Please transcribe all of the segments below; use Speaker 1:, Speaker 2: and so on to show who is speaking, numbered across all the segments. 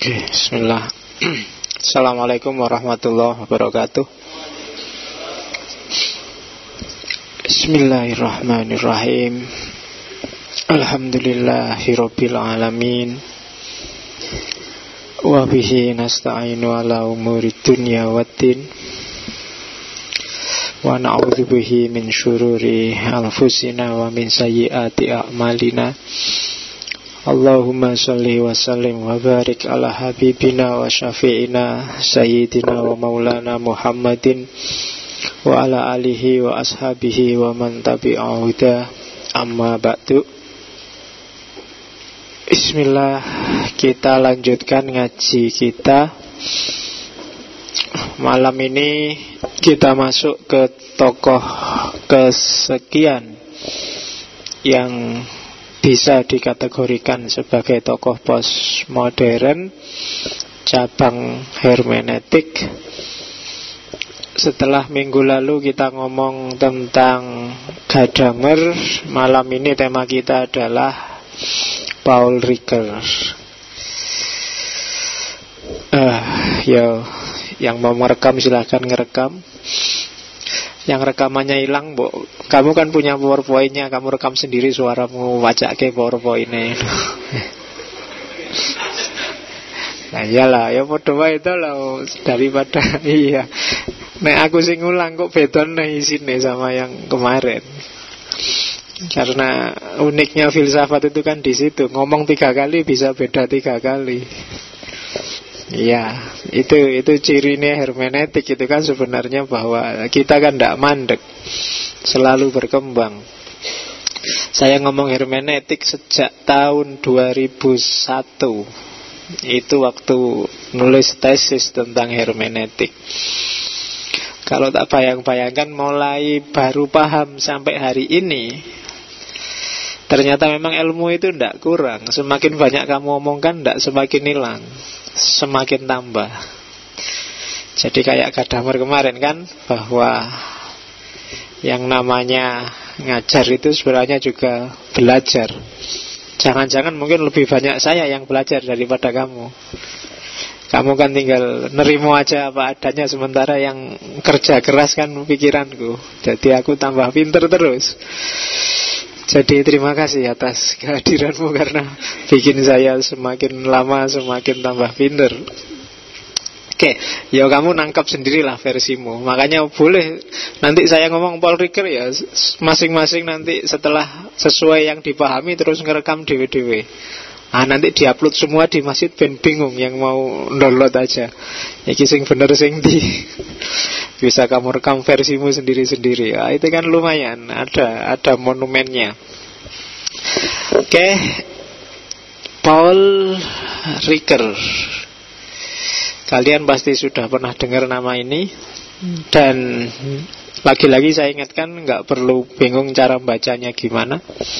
Speaker 1: Oke, bismillah. Assalamualaikum warahmatullahi wabarakatuh. Bismillahirrahmanirrahim. Alhamdulillahirabbil alamin. Wa bihi nasta'inu ala umurid dunya waddin. Wa na'udzu bihi min syururi anfusina wa min sayyiati a'malina. Allahumma salli wa sallim wa barik ala habibina wa syafi'ina sayyidina wa maulana Muhammadin wa ala alihi wa ashabihi wa man tabi'ahu huda, amma ba'du. Bismillah, kita lanjutkan ngaji kita. Malam ini kita masuk ke tokoh kesekian yang bisa dikategorikan sebagai tokoh postmodern cabang hermeneutik. Setelah minggu lalu kita ngomong tentang Gadamer, malam ini tema kita adalah Paul Ricoeur. Yang mau merekam silahkan ngerekam. Yang rekamannya hilang, Bu. Kamu kan punya PowerPoint-nya, kamu rekam sendiri suaramu, wajak ke PowerPoint-nya. Nah iyalah, ya podo wae itu lah daripada iya. Nek aku sing ngulang kok beda nih isine sama yang kemarin. Karena uniknya filsafat itu kan di situ, ngomong 3 kali bisa beda 3 kali. Iya, itu cirinya hermeneutik itu kan sebenarnya bahwa kita kan tidak mandek, selalu berkembang. Saya ngomong hermeneutik sejak tahun 2001. Itu waktu nulis tesis tentang hermeneutik. Kalau tak bayang-bayangkan mulai baru paham sampai hari ini. Ternyata memang ilmu itu tidak kurang. Semakin banyak kamu omongkan, tidak semakin hilang, semakin tambah. Jadi kayak Gadamer kemarin kan, bahwa yang namanya ngajar itu sebenarnya juga belajar. Jangan-jangan mungkin lebih banyak saya yang belajar daripada kamu. Kamu kan tinggal nerimo aja apa adanya, sementara yang kerja keras kan pikiranku. Jadi aku tambah pinter terus. Jadi terima kasih atas kehadiranmu, karena bikin saya semakin lama semakin tambah pinter. Oke, ya kamu nangkap sendirilah versimu. Makanya boleh nanti saya ngomong Paul Ricoeur ya, masing-masing nanti setelah sesuai yang dipahami terus ngerekam dewe-dewe. Nanti diupload semua di masjid, ben bingung yang mau download aja. Iki sing bener sing di. Bisa kamu rekam versimu sendiri-sendiri. Itu kan lumayan, ada monumennya. Oke. Paul Ricoeur. Kalian pasti sudah pernah dengar nama ini. Dan lagi-lagi saya ingatkan, nggak perlu bingung cara bacanya gimana.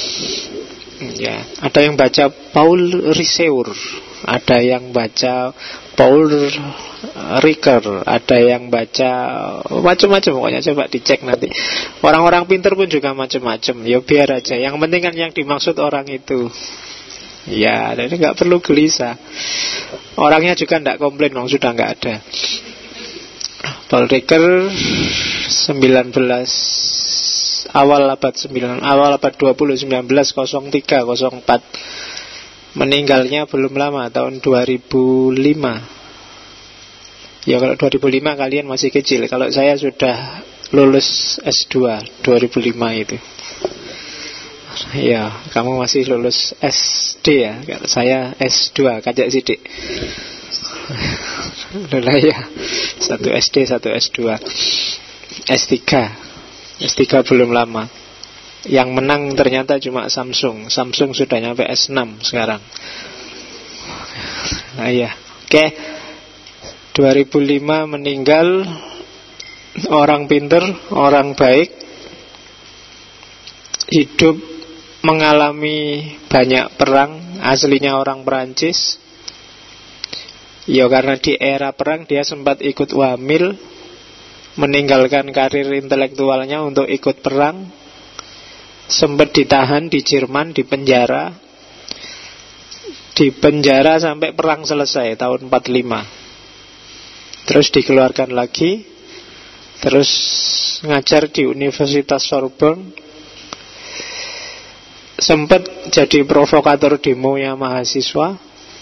Speaker 1: Ya, ada yang baca Paul Ricoeur, ada yang baca Paul Ricoeur, ada yang baca macam-macam. Pokoknya coba dicek nanti. Orang-orang pintar pun juga macam-macam. Ya biar aja. Yang penting kan yang dimaksud orang itu. Ya, jadi nggak perlu gelisah. Orangnya juga nggak komplain, dong, sudah nggak ada. Paul Ricoeur 19 awal abad 20, 1903-04. Meninggalnya belum lama, tahun 2005. Ya kalau 2005 kalian masih kecil. Kalau saya sudah lulus S2 2005 itu. Ya, kamu masih lulus SD ya. Kalau saya S2, kajak sidik. Udah ya, 1 SD, 1 S2. S3 belum lama. Yang menang ternyata cuma Samsung. Samsung sudah nyampe S6 sekarang. Nah iya. Oke. 2005 meninggal. Orang pinter, orang baik. Hidup mengalami banyak perang. Aslinya orang Perancis. Ya karena di era perang dia sempat ikut wamil, meninggalkan karir intelektualnya untuk ikut perang. Sempat ditahan di Jerman, di penjara. Di penjara sampai perang selesai tahun 45. Terus dikeluarkan lagi, terus ngajar di Universitas Sorbonne. Sempat jadi provokator demonya mahasiswa.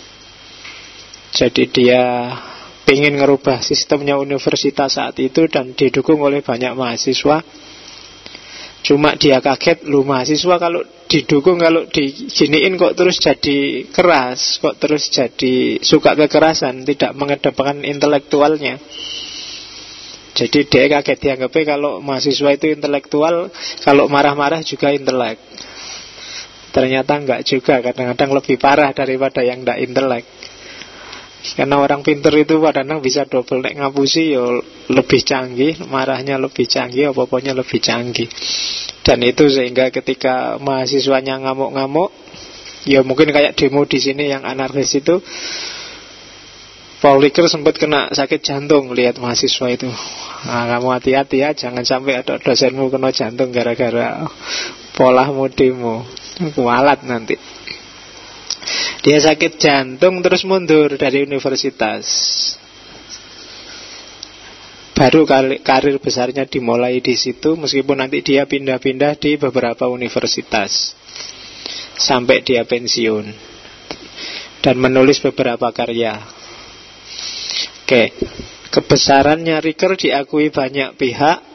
Speaker 1: Jadi dia pengen ngerubah sistemnya universitas saat itu dan didukung oleh banyak mahasiswa. Cuma dia kaget, lu mahasiswa kalau didukung, kalau diginiin kok terus jadi keras, kok terus jadi suka kekerasan, tidak mengedepankan intelektualnya. Jadi dia kaget, dianggapnya kalau mahasiswa itu intelektual, kalau marah-marah juga intelek. Ternyata enggak juga, kadang-kadang lebih parah daripada yang enggak intelek. Karena orang pinter itu kadang-kadang bisa double, nek ngapusi ya lebih canggih, marahnya lebih canggih, apa-apanya lebih canggih. Dan itu sehingga ketika mahasiswanya ngamuk-ngamuk, ya mungkin kayak demo di sini yang anarkis itu, Paul Ricoeur sempat kena sakit jantung lihat mahasiswa itu. Nah, kamu hati-hati ya, jangan sampai ada dosenmu kena jantung gara-gara polahmu demo, kualat nanti. Dia sakit jantung terus mundur dari universitas. Baru karir besarnya dimulai di situ, meskipun nanti dia pindah-pindah di beberapa universitas sampai dia pensiun dan menulis beberapa karya. Oke, kebesarannya Ricoeur diakui banyak pihak.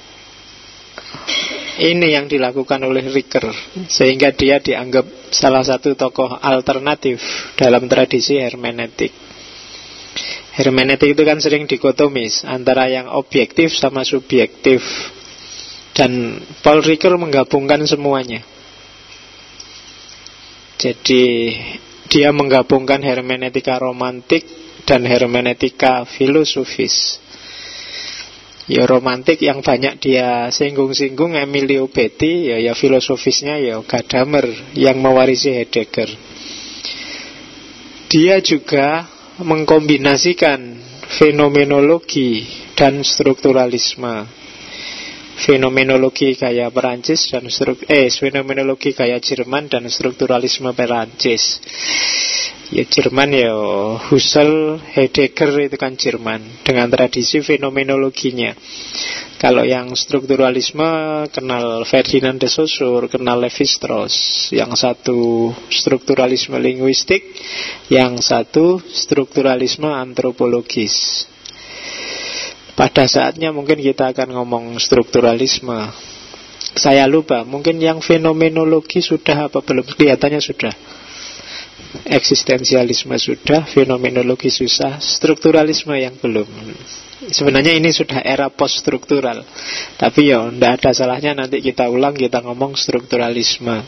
Speaker 1: Ini yang dilakukan oleh Ricoeur, sehingga dia dianggap salah satu tokoh alternatif dalam tradisi hermeneutik. Hermeneutik itu kan sering dikotomis antara yang objektif sama subjektif, dan Paul Ricoeur menggabungkan semuanya. Jadi dia menggabungkan hermeneutika romantik dan hermeneutika filosofis. Ya romantik yang banyak dia singgung-singgung Emilio Betti, ya filosofisnya ya Gadamer yang mewarisi Heidegger. Dia juga mengkombinasikan fenomenologi dan strukturalisme. Fenomenologi gaya Perancis dan fenomenologi gaya Jerman dan strukturalisme Perancis. Ya Jerman ya Husserl, Heidegger itu kan Jerman dengan tradisi fenomenologinya. Kalau yang strukturalisme kenal Ferdinand de Saussure, kenal Levi-Strauss. Yang satu strukturalisme linguistik, yang satu strukturalisme antropologis. Pada saatnya mungkin kita akan ngomong strukturalisme. Saya lupa, mungkin yang fenomenologi sudah apa belum? Kelihatannya sudah. Eksistensialisme sudah, fenomenologi susah, strukturalisme yang belum. Sebenarnya ini sudah era post-struktural. Tapi ya, tidak ada salahnya nanti kita ulang, kita ngomong strukturalisme.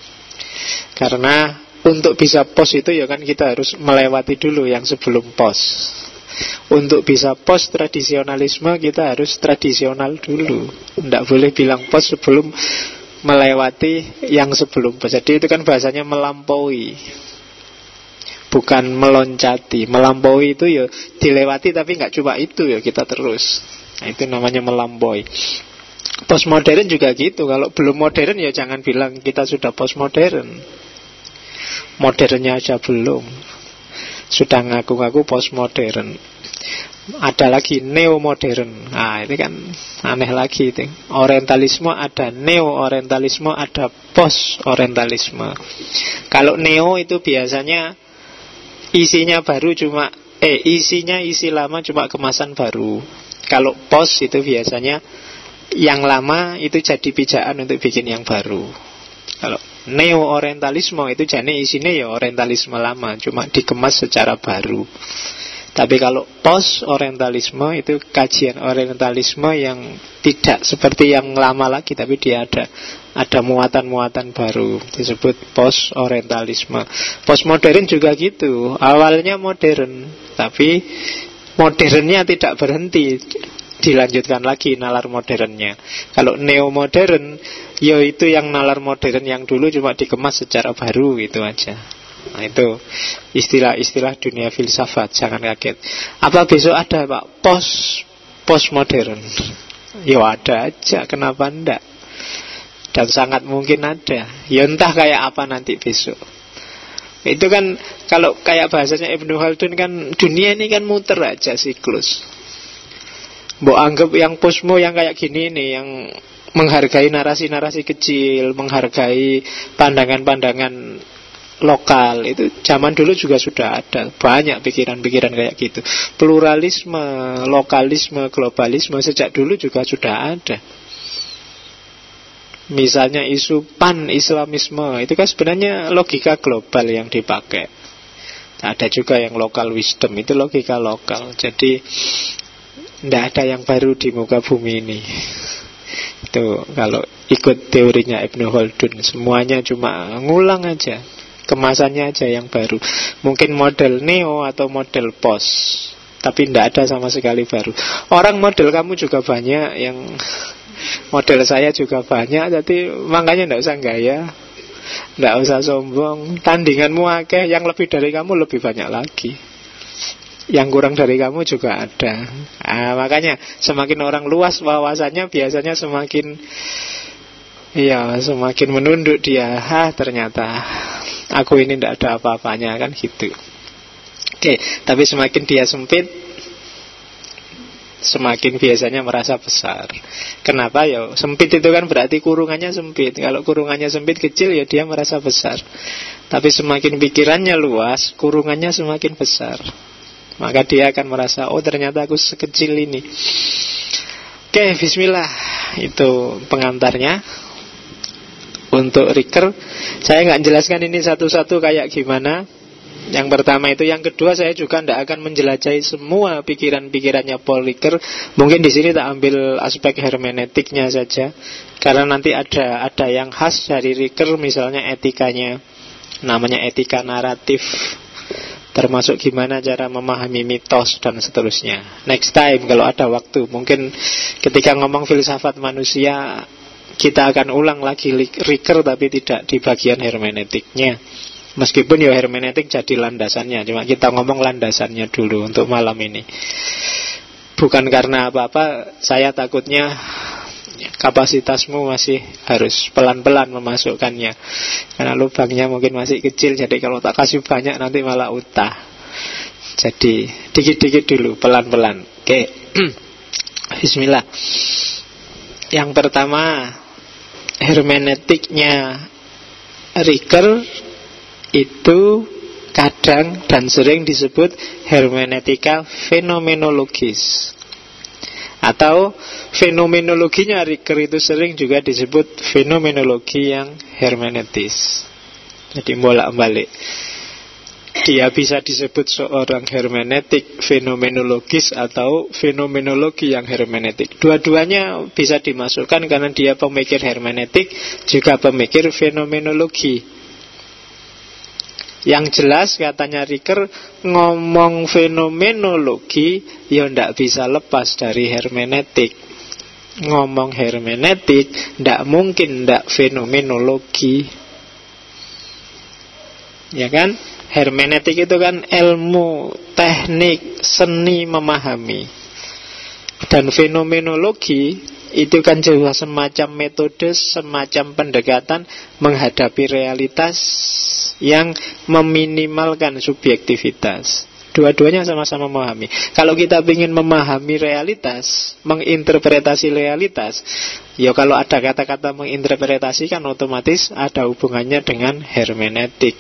Speaker 1: Karena untuk bisa post itu ya kan kita harus melewati dulu yang sebelum post. Untuk bisa post tradisionalisme kita harus tradisional dulu. Tidak boleh bilang post sebelum melewati yang sebelum post. Jadi itu kan bahasanya melampaui, bukan meloncati. Melampaui itu ya dilewati, tapi nggak cuma itu ya kita terus. Nah, itu namanya melampaui. Postmodern juga gitu. Kalau belum modern ya jangan bilang kita sudah postmodern. Modernnya aja belum, sudah ngaku-ngaku postmodern. Ada lagi neo-modern. Nah ini kan aneh lagi itu. Orientalisme ada neo-orientalisme, ada post-orientalisme. Kalau neo itu biasanya isinya baru cuma isinya isi lama cuma kemasan baru. Kalau post itu biasanya yang lama itu jadi pijakan untuk bikin yang baru. Kalau neo-orientalisme itu jadi isinya ya orientalisme lama, cuma dikemas secara baru. Tapi kalau post-orientalisme itu kajian orientalisme yang tidak seperti yang lama lagi, tapi dia ada muatan-muatan baru, disebut post-orientalisme. Postmodern juga gitu, awalnya modern, tapi modernnya tidak berhenti, dilanjutkan lagi nalar modernnya. Kalau neo-modern, ya itu yang nalar modern yang dulu cuma dikemas secara baru, itu aja. Nah itu istilah-istilah dunia filsafat, jangan kaget. Apa besok ada Pak postmodern? Ya ada aja, kenapa enggak? Dan sangat mungkin ada. Ya entah kayak apa nanti besok. Itu kan kalau kayak bahasanya Ibnu Khaldun kan, dunia ini kan muter aja siklus. Mbok anggap yang posmo yang kayak gini nih, yang menghargai narasi-narasi kecil, menghargai pandangan-pandangan lokal, itu zaman dulu juga sudah ada. Banyak pikiran-pikiran kayak gitu. Pluralisme, lokalisme, globalisme sejak dulu juga sudah ada. Misalnya isu pan-islamisme, itu kan sebenarnya logika global yang dipakai. Ada juga yang local wisdom, itu logika lokal. Jadi tidak ada yang baru di muka bumi ini. Itu kalau ikut teorinya Ibnu Khaldun, semuanya cuma ngulang aja, kemasannya aja yang baru. Mungkin model neo atau model post, tapi tidak ada sama sekali baru. Orang model kamu juga banyak, yang model saya juga banyak. Jadi makanya tidak usah gaya, tidak usah sombong. Tandinganmu akeh, yang lebih dari kamu lebih banyak lagi, yang kurang dari kamu juga ada. Makanya semakin orang luas wawasannya, biasanya semakin menunduk dia. Ternyata aku ini tidak ada apa-apanya, kan gitu. Oke, tapi semakin dia sempit, semakin biasanya merasa besar. Kenapa? Ya sempit itu kan berarti kurungannya sempit. Kalau kurungannya sempit kecil, ya dia merasa besar. Tapi semakin pikirannya luas, kurungannya semakin besar, maka dia akan merasa, oh ternyata aku sekecil ini. Oke, bismillah. Itu pengantarnya. Untuk Ricoeur, saya nggak jelaskan ini satu-satu kayak gimana. Yang pertama itu, yang kedua saya juga tidak akan menjelajahi semua pikiran-pikirannya Paul Ricoeur. Mungkin di sini tak ambil aspek hermeneutiknya saja, karena nanti ada yang khas dari Ricoeur, misalnya etikanya, namanya etika naratif, termasuk gimana cara memahami mitos dan seterusnya. Next time kalau ada waktu, mungkin ketika ngomong filsafat manusia, kita akan ulang lagi Ricoeur, tapi tidak di bagian hermeneutiknya. Meskipun ya hermeneutik jadi landasannya, cuma kita ngomong landasannya dulu untuk malam ini. Bukan karena apa-apa, saya takutnya kapasitasmu masih harus pelan-pelan memasukkannya, karena lubangnya mungkin masih kecil. Jadi kalau tak kasih banyak nanti malah utah. Jadi dikit-dikit dulu, pelan-pelan. Oke. Bismillah. Yang pertama, hermeneutiknya Ricoeur itu kadang dan sering disebut hermeneutika fenomenologis, atau fenomenologinya Ricoeur itu sering juga disebut fenomenologi yang hermeneutis. Jadi bolak-balik, dia bisa disebut seorang hermeneutik fenomenologis atau fenomenologi yang hermeneutik. Dua-duanya bisa dimasukkan karena dia pemikir hermeneutik juga pemikir fenomenologi. Yang jelas katanya Ricoeur, ngomong fenomenologi ya ndak bisa lepas dari hermeneutik. Ngomong hermeneutik ndak mungkin ndak fenomenologi, ya kan? Hermeneutik itu kan ilmu, teknik, seni memahami. Dan fenomenologi itu kan juga semacam metode, semacam pendekatan menghadapi realitas yang meminimalkan subjektivitas. Dua-duanya sama-sama memahami. Kalau kita ingin memahami realitas, menginterpretasi realitas, ya kalau ada kata-kata menginterpretasi kan otomatis ada hubungannya dengan hermeneutik.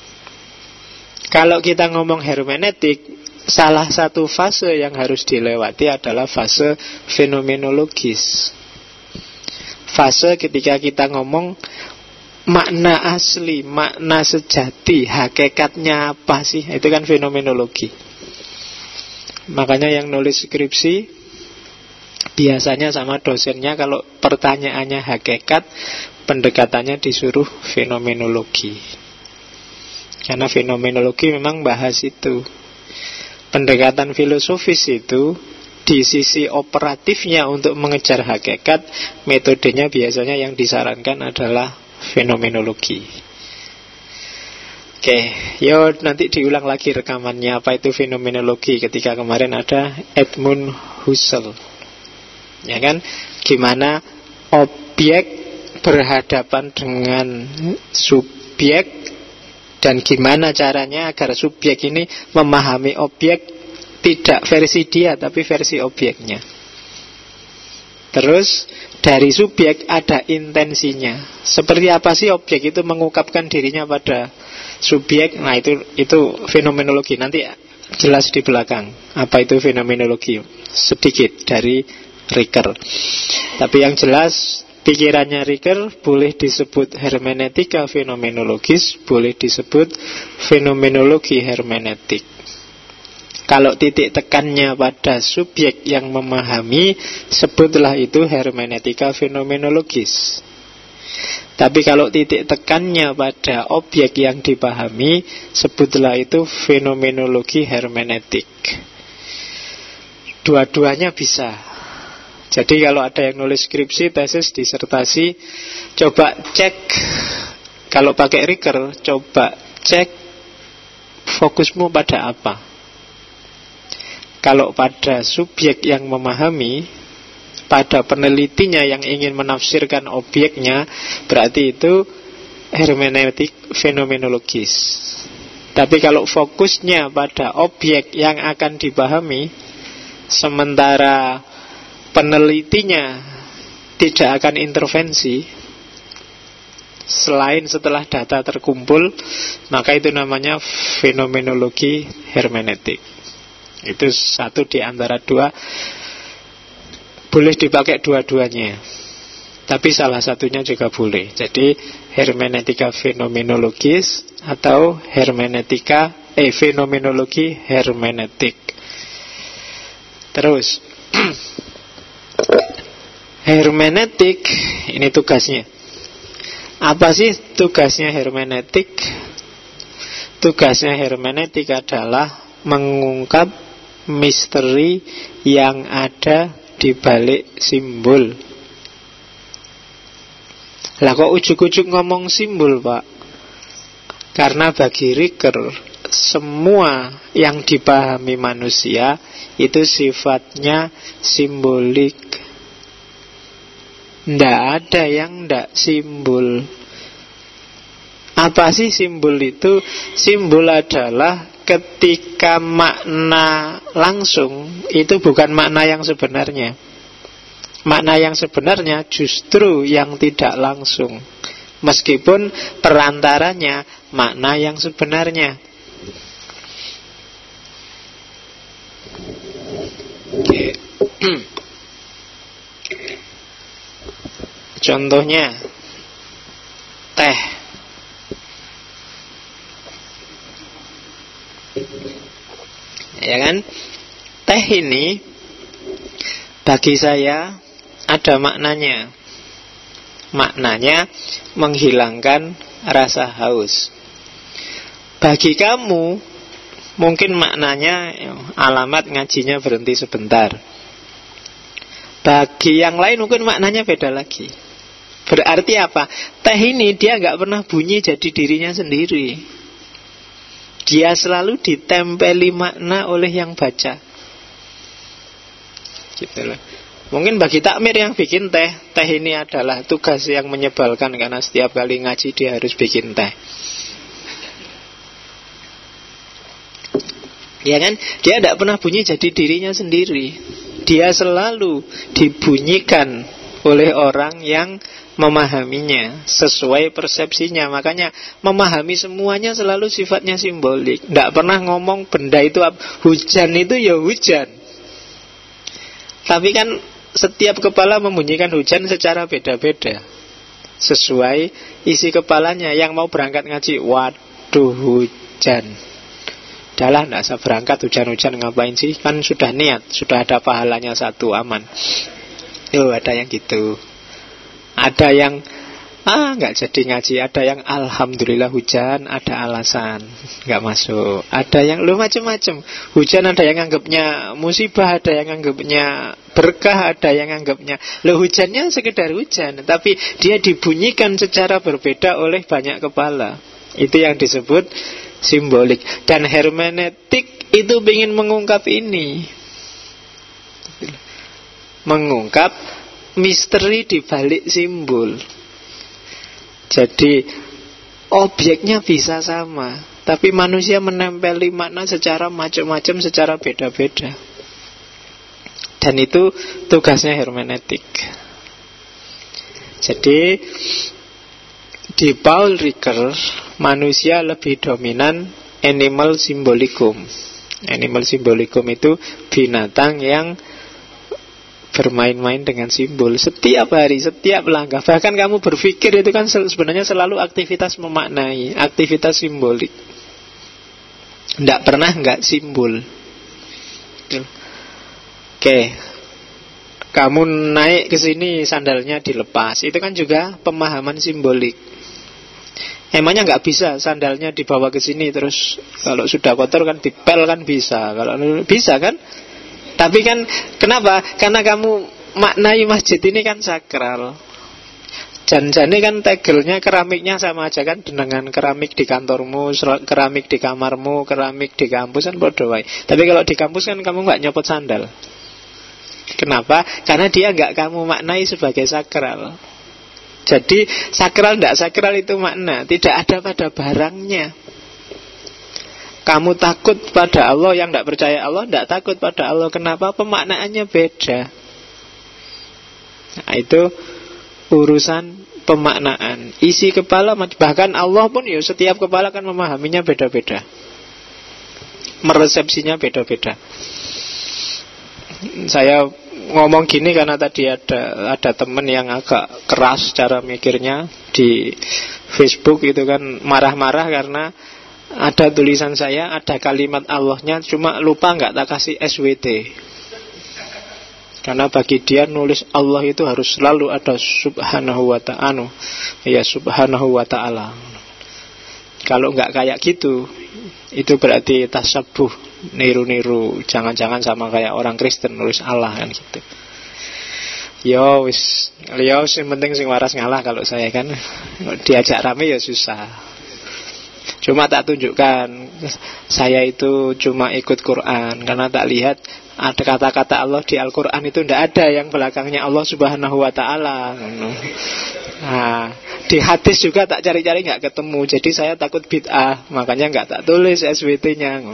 Speaker 1: Kalau kita ngomong hermeneutik, salah satu fase yang harus dilewati adalah fase fenomenologis. Fase ketika kita ngomong makna asli, makna sejati, hakikatnya apa sih? Itu kan fenomenologi. Makanya yang nulis skripsi biasanya sama dosennya, kalau pertanyaannya hakikat, pendekatannya disuruh fenomenologi. Karena fenomenologi memang bahas itu. Pendekatan filosofis itu di sisi operatifnya untuk mengejar hakikat, metodenya biasanya yang disarankan adalah fenomenologi. Oke, yo nanti diulang lagi rekamannya apa itu fenomenologi ketika kemarin ada Edmund Husserl. Ya kan? Gimana objek berhadapan dengan subjek Dan gimana caranya agar subjek ini memahami objek tidak versi dia tapi versi objeknya. Terus dari subjek ada intensinya. Seperti apa sih objek itu mengungkapkan dirinya pada subjek? Nah itu fenomenologi. Nanti jelas di belakang apa itu fenomenologi sedikit dari Ricker. Tapi yang jelas pikirannya Ricker boleh disebut hermeneutika fenomenologis, boleh disebut fenomenologi hermeneutik. Kalau titik tekannya pada subjek yang memahami, sebutlah itu hermeneutika fenomenologis. Tapi kalau titik tekannya pada objek yang dipahami, sebutlah itu fenomenologi hermeneutik. Dua-duanya bisa. Jadi kalau ada yang nulis skripsi, tesis, disertasi, coba cek. Kalau pakai Ricker, coba cek fokusmu pada apa. Kalau pada subjek yang memahami, pada penelitinya yang ingin menafsirkan objeknya, berarti itu hermeneutik fenomenologis. Tapi kalau fokusnya pada objek yang akan dipahami, sementara penelitinya tidak akan intervensi selain setelah data terkumpul, maka itu namanya fenomenologi hermeneutik. Itu satu di antara dua. Boleh dipakai dua-duanya, tapi salah satunya juga boleh. Jadi hermeneutika fenomenologis atau fenomenologi hermeneutik. Terus hermeneutik ini tugasnya. Apa sih tugasnya hermeneutik? Tugasnya hermeneutik adalah mengungkap misteri yang ada di balik simbol. Lah kok ujuk-ujuk ngomong simbol, Pak? Karena bagi Ricker, semua yang dipahami manusia itu sifatnya simbolik. Nggak ada yang nggak simbol. Apa sih simbol itu? Simbol adalah ketika makna langsung itu bukan makna yang sebenarnya. Makna yang sebenarnya justru yang tidak langsung, meskipun perantaranya makna yang sebenarnya. Contohnya teh. Ya kan? Teh ini bagi saya ada maknanya. Maknanya menghilangkan rasa haus. Bagi kamu mungkin maknanya alamat ngajinya berhenti sebentar. Bagi yang lain mungkin maknanya beda lagi. Berarti apa? Teh ini dia gak pernah bunyi jadi dirinya sendiri. Dia selalu ditempeli makna oleh yang baca. Gitu loh. Mungkin bagi takmir yang bikin teh, teh ini adalah tugas yang menyebalkan, karena setiap kali ngaji dia harus bikin teh. Ya kan? Dia tidak pernah bunyi jadi dirinya sendiri. Dia selalu dibunyikan oleh orang yang memahaminya sesuai persepsinya. Makanya memahami semuanya selalu sifatnya simbolik. Tidak pernah ngomong benda itu hujan itu ya hujan. Tapi kan setiap kepala membunyikan hujan secara beda-beda sesuai isi kepalanya. Yang mau berangkat ngaji, waduh hujan, udahlah tidak usah berangkat, hujan-hujan ngapain sih, kan sudah niat, sudah ada pahalanya satu, aman. Ada yang gitu. Ada yang nggak jadi ngaji. Ada yang alhamdulillah hujan, ada alasan nggak masuk. Ada yang macam-macam. Hujan ada yang anggapnya musibah, ada yang anggapnya berkah, ada yang anggapnya hujannya sekedar hujan, tapi dia dibunyikan secara berbeda oleh banyak kepala. Itu yang disebut simbolik. Dan hermeneutik itu ingin mengungkap ini, mengungkap misteri di balik simbol. Jadi Objeknya bisa sama, tapi manusia menempeli makna secara macam-macam, secara beda-beda. Dan itu tugasnya hermeneutik. Jadi di Paul Ricoeur, manusia lebih dominan animal symbolicum. Animal symbolicum itu binatang yang bermain-main dengan simbol setiap hari, setiap langkah. Bahkan kamu berpikir itu kan sebenarnya selalu aktivitas memaknai, aktivitas simbolik. Tidak pernah nggak simbol. Oke, kamu naik ke sini sandalnya dilepas, itu kan juga pemahaman simbolik. Emangnya nggak bisa sandalnya dibawa ke sini terus kalau sudah kotor kan dipel kan bisa, kalau bisa kan? Tapi kan kenapa? Karena kamu maknai masjid ini kan sakral. Janjane kan tegelnya, keramiknya sama aja kan dengan keramik di kantormu, keramik di kamarmu, keramik di kampus kan bodoh wae. Tapi kalau di kampus kan kamu nggak nyopot sandal. Kenapa? Karena dia nggak kamu maknai sebagai sakral. Jadi sakral tidak sakral itu makna tidak ada pada barangnya. Kamu takut pada Allah, yang tidak percaya Allah tidak takut pada Allah. Kenapa? Pemaknaannya beda. Nah, itu urusan pemaknaan. Isi kepala, bahkan Allah pun ya setiap kepala kan memahaminya beda-beda, meresepsinya beda-beda. Saya ngomong gini karena tadi ada teman yang agak keras cara mikirnya di Facebook itu kan, marah-marah karena ada tulisan saya, ada kalimat Allahnya, cuma lupa nggak tak kasih SWT. Karena bagi dia nulis Allah itu harus selalu ada subhanahu wa ta'ala. Ya subhanahu wa ta'ala. Kalau nggak kayak gitu, itu berarti tasabuh, niru-niru. Jangan-jangan sama kayak orang Kristen nulis Allah kan gitu. Yo wis, yang penting sing waras ngalah. Kalau saya kan diajak rame ya susah. Cuma tak tunjukkan saya itu cuma ikut Quran, karena tak lihat ada kata-kata Allah di Al-Quran itu tidak ada yang belakangnya Allah subhanahu wa ta'ala. Nah, di hadis juga tak cari-cari nggak ketemu. Jadi saya takut bid'ah, makanya nggak tak tulis SWT-nya.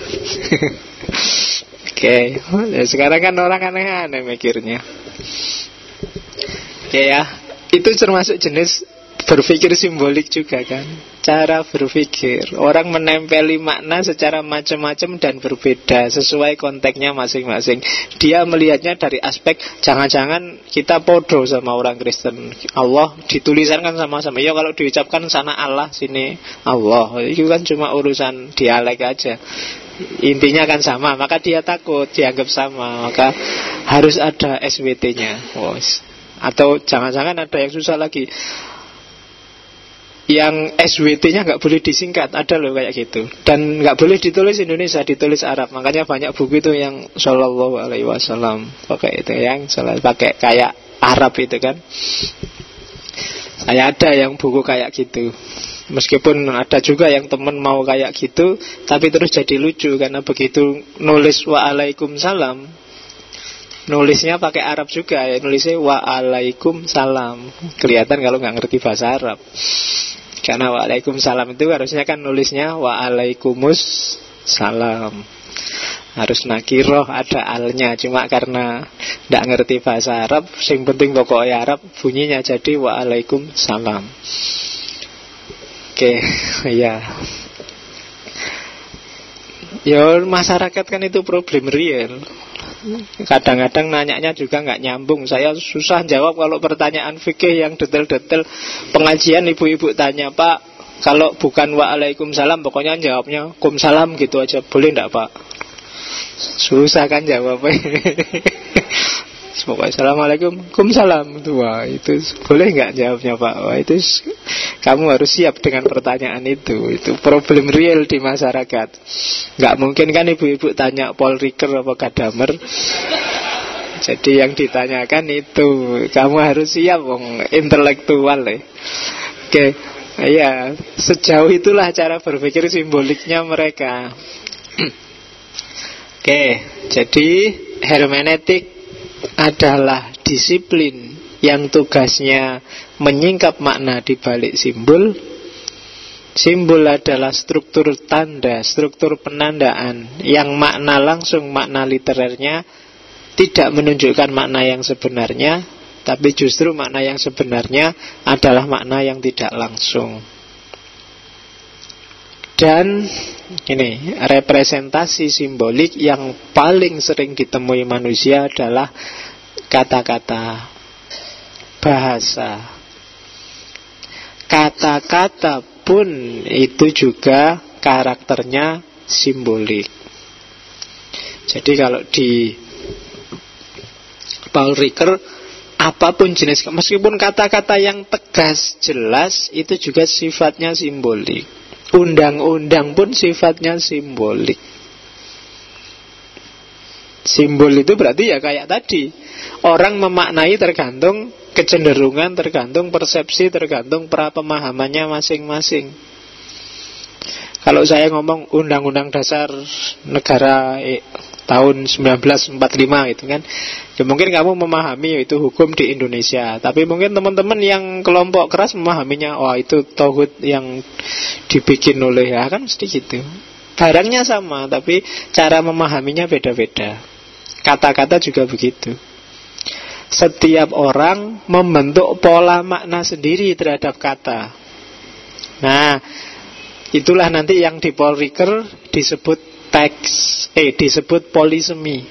Speaker 1: Oke, sekarang kan orang aneh-aneh mikirnya. Oke ya, itu termasuk jenis berpikir simbolik juga kan. Cara berpikir, orang menempeli makna secara macam-macam dan berbeda sesuai konteksnya masing-masing. Dia melihatnya dari aspek jangan-jangan kita podo sama orang Kristen. Allah ditulisan kan sama-sama. Ya kalau diucapkan sana Allah, sini Allah, itu kan cuma urusan dialek aja. Intinya kan sama, maka dia takut dianggap sama, maka harus ada SWT-nya. Atau jangan-jangan ada yang susah lagi, yang SWT-nya nggak boleh disingkat, ada loh kayak gitu. Dan nggak boleh ditulis Indonesia, ditulis Arab. Makanya banyak buku itu yang Sallallahu Alaihi Wasallam pakai itu, yang pakai kayak Arab itu kan. Saya ada yang buku kayak gitu. Meskipun ada juga yang temen mau kayak gitu, tapi terus jadi lucu karena begitu nulis Waalaikumsalam, nulisnya pakai Arab juga ya, nulisnya Waalaikumsalam. Kelihatan kalau nggak ngerti bahasa Arab. Karena Waalaikumsalam itu harusnya kan nulisnya Waalaikumsalam. Harus nakiroh, ada alnya. Cuma karena tidak ngerti bahasa Arab, yang penting pokoknya Arab, bunyinya jadi Waalaikumsalam. Oke, ya. Ya masyarakat kan itu problem real. Kadang-kadang nanyanya juga nggak nyambung. Saya susah jawab kalau pertanyaan fikih yang detail-detail. Pengajian ibu-ibu tanya, Pak, kalau bukan Waalaikumsalam pokoknya jawabnya Kumsalam gitu aja, boleh enggak Pak? Susah kan jawabnya. Pokoknya Assalamualaikum, Kumsalam. Wah, itu boleh nggak jawabnya Pak? Wah, itu kamu harus siap dengan pertanyaan itu. Itu problem real di masyarakat. Nggak mungkin kan ibu-ibu tanya Paul Ricoeur apa Gadamer. Jadi yang ditanyakan itu, kamu harus siap, wong intelektual ya. Oke, ya sejauh itulah cara berpikir simboliknya mereka. Oke, jadi hermeneutik adalah disiplin yang tugasnya menyingkap makna di balik simbol, Simbol adalah struktur tanda, struktur penandaan yang makna langsung, makna literernya tidak menunjukkan makna yang sebenarnya, tapi justru makna yang sebenarnya adalah makna yang tidak langsung. Dan ini representasi simbolik yang paling sering ditemui manusia adalah kata-kata, bahasa. Kata-kata pun itu juga karakternya simbolik. Jadi kalau di Paul Ricoeur, apapun jenis, meskipun kata-kata yang tegas, jelas, itu juga sifatnya simbolik. Undang-undang pun sifatnya simbolik. Simbol itu berarti ya kayak tadi, orang memaknai tergantung kecenderungan, tergantung persepsi, tergantung pemahamannya masing-masing. Kalau saya ngomong Undang-Undang Dasar Negara tahun 1945 gitu kan, ya mungkin kamu memahami itu hukum di Indonesia, tapi mungkin teman-teman yang kelompok keras memahaminya, wah itu tauhid yang dibikin oleh, ya kan mesti gitu. Barangnya sama, tapi cara memahaminya beda-beda. Kata-kata juga begitu. Setiap orang membentuk pola makna sendiri terhadap kata. Nah, itulah nanti yang di Paul Ricoeur disebut disebut polisemi.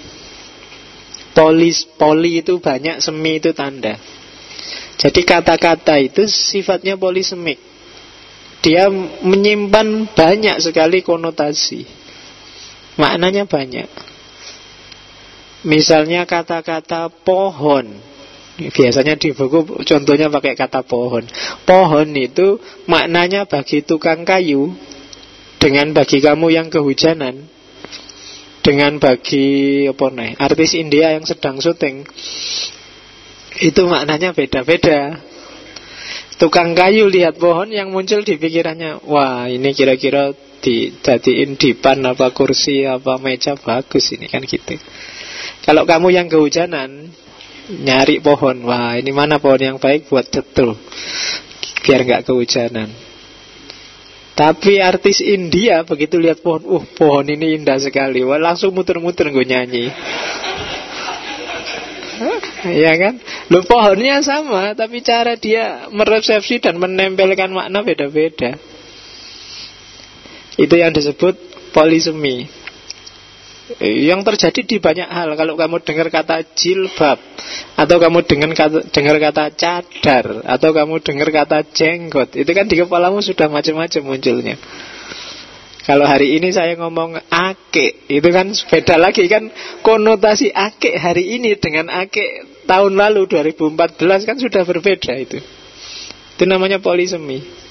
Speaker 1: Poli itu banyak, semi itu tanda. Jadi kata-kata itu sifatnya polisemik. Dia menyimpan banyak sekali konotasi. Maknanya banyak. Misalnya kata-kata pohon, biasanya di buku contohnya pakai kata pohon. Pohon itu maknanya bagi tukang kayu, dengan bagi kamu yang kehujanan, dengan bagi artis India yang sedang syuting, itu maknanya beda-beda. Tukang kayu lihat pohon, yang muncul di pikirannya, wah ini kira-kira dijadiin dipan apa kursi apa meja bagus ini, kan gitu. Kalau kamu yang kehujanan nyari pohon, wah ini mana pohon yang baik buat cetul biar nggak kehujanan. Tapi artis India begitu lihat pohon, pohon ini indah sekali, wah langsung muter-muter gue nyanyi. Ya kan? Loh, pohonnya sama, tapi cara dia meresepsi dan menempelkan makna beda-beda. Itu yang disebut polisemi. Yang terjadi di banyak hal. Kalau kamu dengar kata jilbab, atau kamu dengar kata cadar, atau kamu dengar kata jenggot, itu kan di kepalamu sudah macam-macam munculnya. Kalau hari ini saya ngomong akik, itu kan beda lagi kan. Konotasi akik hari ini dengan akik tahun lalu 2014 kan sudah berbeda itu. Itu namanya polisemi.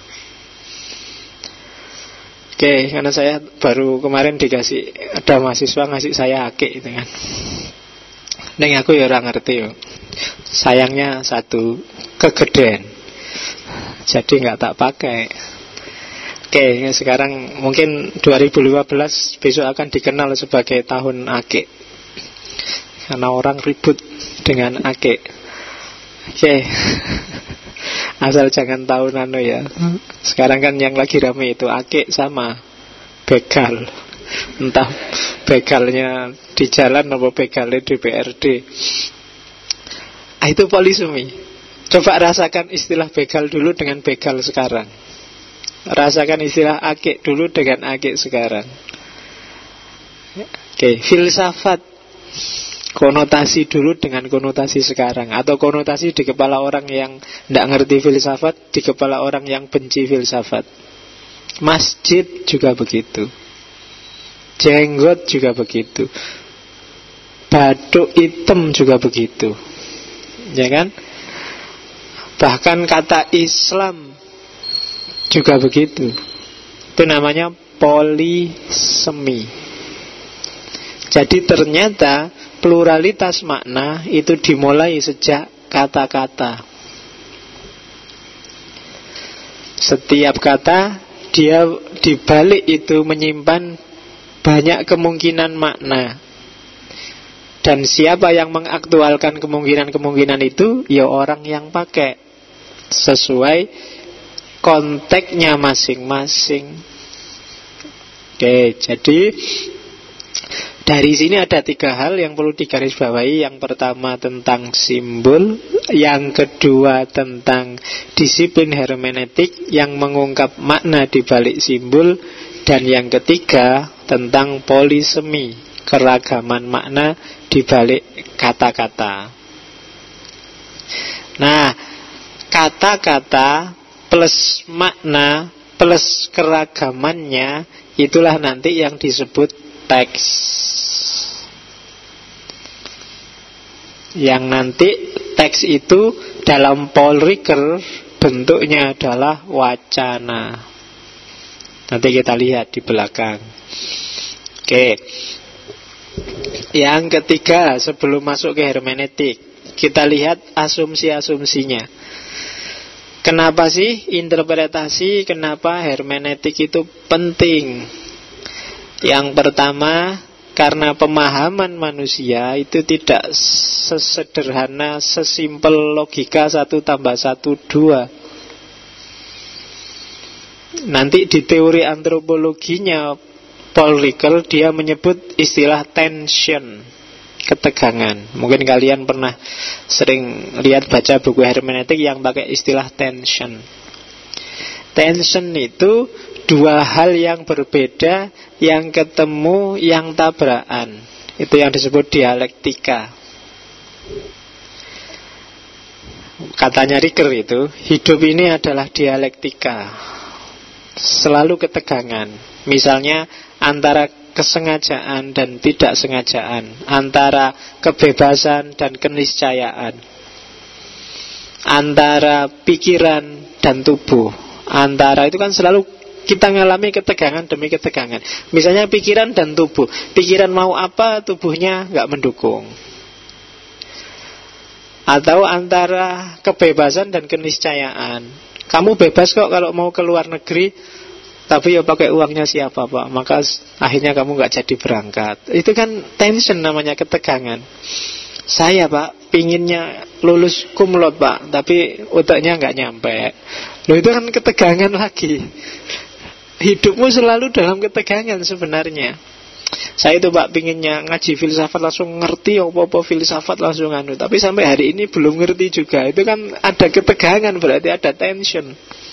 Speaker 1: Oke, karena saya baru kemarin ada mahasiswa ngasih saya akik itu kan. Neng aku ya orang ngerti yo. Sayangnya satu, kegedean. Jadi nggak tak pakai. Oke, sekarang mungkin 2015 besok akan dikenal sebagai tahun akik. Karena orang ribut dengan akik. Oke. Asal jangan tahu ya. Sekarang kan yang lagi rame itu akik sama begal. Entah begalnya di jalan atau begalnya di BRD. Itu polisemi. Coba rasakan istilah begal dulu dengan begal sekarang. Rasakan istilah akik dulu dengan akik sekarang. Oke, filsafat. Konotasi dulu dengan konotasi sekarang. Atau konotasi di kepala orang yang tidak ngerti filsafat, di kepala orang yang benci filsafat. Masjid juga begitu, jenggot juga begitu, bathuk hitam juga begitu, ya kan? Bahkan kata Islam juga begitu. Itu namanya polisemi. Jadi ternyata pluralitas makna itu dimulai sejak kata-kata. Setiap kata dia dibalik itu menyimpan banyak kemungkinan makna. Dan siapa yang mengaktualkan kemungkinan-kemungkinan itu? Ya orang yang pakai sesuai konteksnya masing-masing. Oke, jadi dari sini ada 3 hal yang perlu digarisbawahi. Yang pertama tentang simbol, yang kedua tentang disiplin hermeneutik yang mengungkap makna di balik simbol, dan yang ketiga tentang polisemi, keragaman makna di balik kata-kata. Nah, kata-kata plus makna plus keragamannya, itulah nanti yang disebut teks. Yang nanti teks itu dalam Paul Ricoeur bentuknya adalah wacana. Nanti kita lihat di belakang. Oke. Yang ketiga, sebelum masuk ke hermeneutik, kita lihat asumsi-asumsinya. Kenapa sih interpretasi, kenapa hermeneutik itu penting? Yang pertama, karena pemahaman manusia itu tidak sesederhana, sesimpel logika 1 tambah 1, 2. Nanti di teori antropologinya Paul Ricoeur, dia menyebut istilah tension, ketegangan. Mungkin kalian pernah sering lihat baca buku hermeneutik yang pakai istilah tension. Tension itu 2 hal yang berbeda, yang ketemu, yang tabrakan. Itu yang disebut dialektika. Katanya Ricoeur itu, hidup ini adalah dialektika, selalu ketegangan. Misalnya antara kesengajaan dan tidak sengajaan, antara kebebasan dan keniscayaan, antara pikiran dan tubuh, antara itu kan selalu kita ngalami ketegangan demi ketegangan. Misalnya pikiran dan tubuh. Pikiran mau apa, tubuhnya nggak mendukung. Atau antara kebebasan dan keniscayaan. Kamu bebas kok kalau mau ke luar negeri, tapi ya pakai uangnya siapa Pak, maka akhirnya kamu nggak jadi berangkat. Itu kan tension namanya, ketegangan. Saya Pak, pinginnya lulus cum laude Pak, tapi otaknya nggak nyampe. Loh, itu kan ketegangan lagi. Hidupmu selalu dalam ketegangan sebenarnya. Saya itu Pak pinginnya ngaji filsafat langsung ngerti apa-apa filsafat langsung anu, tapi sampai hari ini belum ngerti juga. Itu kan ada ketegangan, berarti ada tension.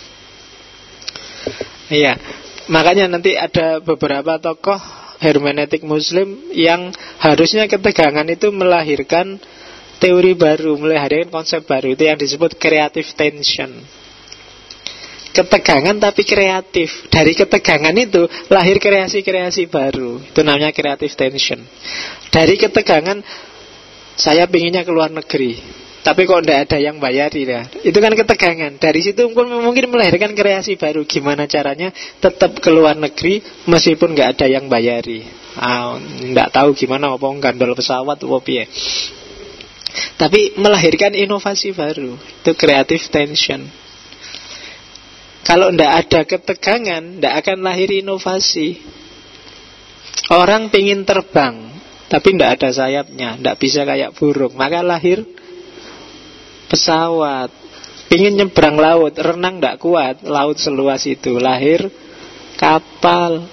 Speaker 1: Iya, makanya nanti ada beberapa tokoh hermeneutik muslim yang harusnya ketegangan itu melahirkan teori baru, melahirkan konsep baru. Itu yang disebut creative tension. Ketegangan tapi kreatif. Dari ketegangan itu lahir kreasi-kreasi baru. Itu namanya creative tension. Dari ketegangan, saya pinginnya ke luar negeri, tapi kok tidak ada yang bayari ya. Itu kan ketegangan. Dari situ mungkin melahirkan kreasi baru. Gimana caranya tetap ke luar negeri meskipun nggak ada yang bayari. Nggak tahu gimana, apa gandol pesawat, apa piye. Tapi melahirkan inovasi baru. Itu creative tension. Kalau tidak ada ketegangan, tidak akan lahir inovasi. Orang pingin terbang, tapi tidak ada sayapnya, tidak bisa kayak burung, maka lahir pesawat. Pingin nyebrang laut, renang tidak kuat, laut seluas itu, lahir kapal.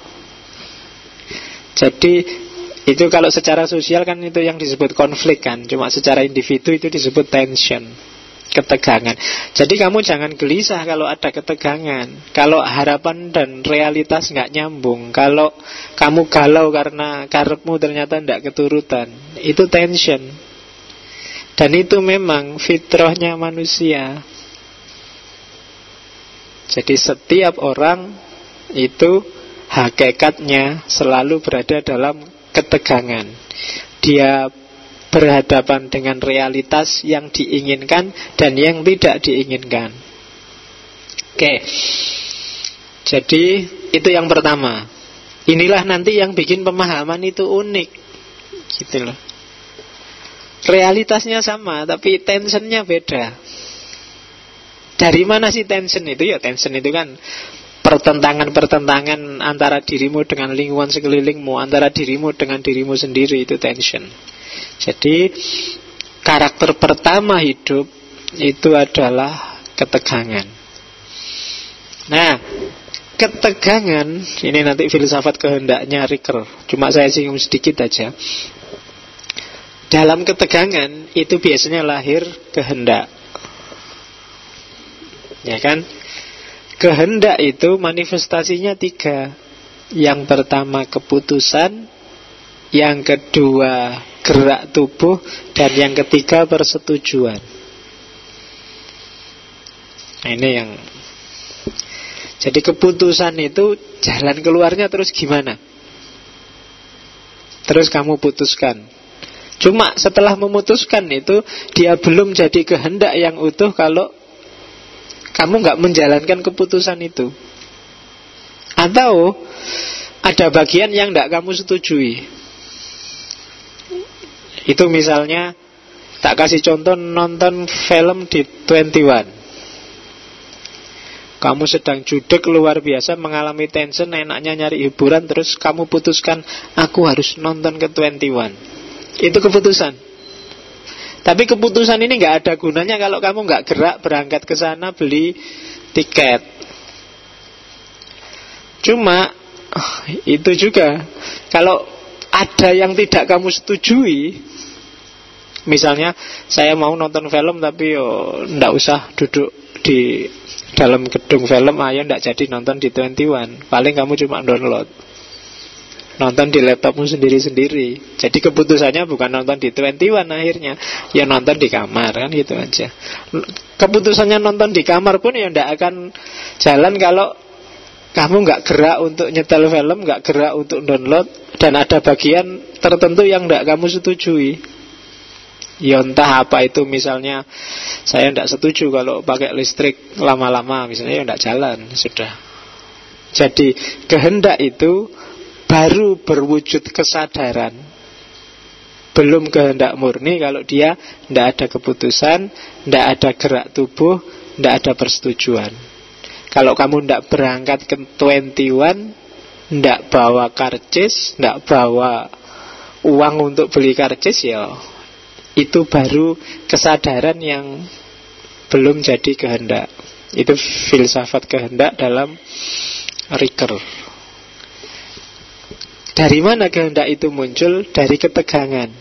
Speaker 1: Jadi itu kalau secara sosial kan itu yang disebut konflik kan. Cuma secara individu itu disebut tension, ketegangan. Jadi kamu jangan gelisah kalau ada ketegangan, kalau harapan dan realitas nggak nyambung, kalau kamu galau karena karepmu ternyata tidak keturutan. Itu tension. Dan itu memang fitrahnya manusia. Jadi setiap orang itu hakikatnya selalu berada dalam ketegangan. Dia berhadapan dengan realitas yang diinginkan dan yang tidak diinginkan. Oke. Jadi itu yang pertama. Inilah nanti yang bikin pemahaman itu unik. Gitu loh. Realitasnya sama, tapi tensionnya beda. Dari mana sih tension itu? Ya tension itu kan pertentangan antara dirimu dengan lingkungan sekelilingmu, antara dirimu dengan dirimu sendiri, itu tension. Jadi karakter pertama hidup itu adalah ketegangan. Nah, ketegangan, ini nanti filsafat kehendaknya Ricker, cuma saya singgung sedikit aja. Dalam ketegangan itu biasanya lahir kehendak. Ya kan? Kehendak itu manifestasinya 3. Yang pertama keputusan, yang kedua gerak tubuh, dan yang ketiga persetujuan. Nah, ini yang jadi keputusan itu jalan keluarnya terus gimana? Terus kamu putuskan. Cuma setelah memutuskan itu dia belum jadi kehendak yang utuh kalau kamu gak menjalankan keputusan itu. Atau ada bagian yang gak kamu setujui. Itu misalnya, tak kasih contoh, nonton film di 21. Kamu sedang judek luar biasa, mengalami tension, enaknya nyari hiburan, terus kamu putuskan, aku harus nonton ke 21. Itu keputusan. Tapi keputusan ini gak ada gunanya kalau kamu gak gerak, berangkat ke sana, beli tiket. Cuma itu juga, kalau ada yang tidak kamu setujui, misalnya saya mau nonton film tapi ndak usah duduk di dalam gedung film, ayo ndak jadi nonton di 21. Paling kamu cuma download, nonton di laptopmu sendiri-sendiri. Jadi keputusannya bukan nonton di 21 akhirnya, ya nonton di kamar, kan gitu aja. Keputusannya nonton di kamar pun ya ndak akan jalan kalau kamu nggak gerak untuk nyetel film, nggak gerak untuk download, dan ada bagian tertentu yang nggak kamu setujui. Ya entah apa itu, misalnya saya nggak setuju kalau pakai listrik lama-lama, misalnya ya nggak jalan, sudah. Jadi kehendak itu baru berwujud kesadaran, belum kehendak murni kalau dia nggak ada keputusan, nggak ada gerak tubuh, nggak ada persetujuan. Kalau kamu nggak berangkat ke 21, nggak bawa karcis, nggak bawa uang untuk beli karcis, ya itu baru kesadaran yang belum jadi kehendak. Itu filsafat kehendak dalam Ricker. Dari mana kehendak itu muncul? Dari ketegangan.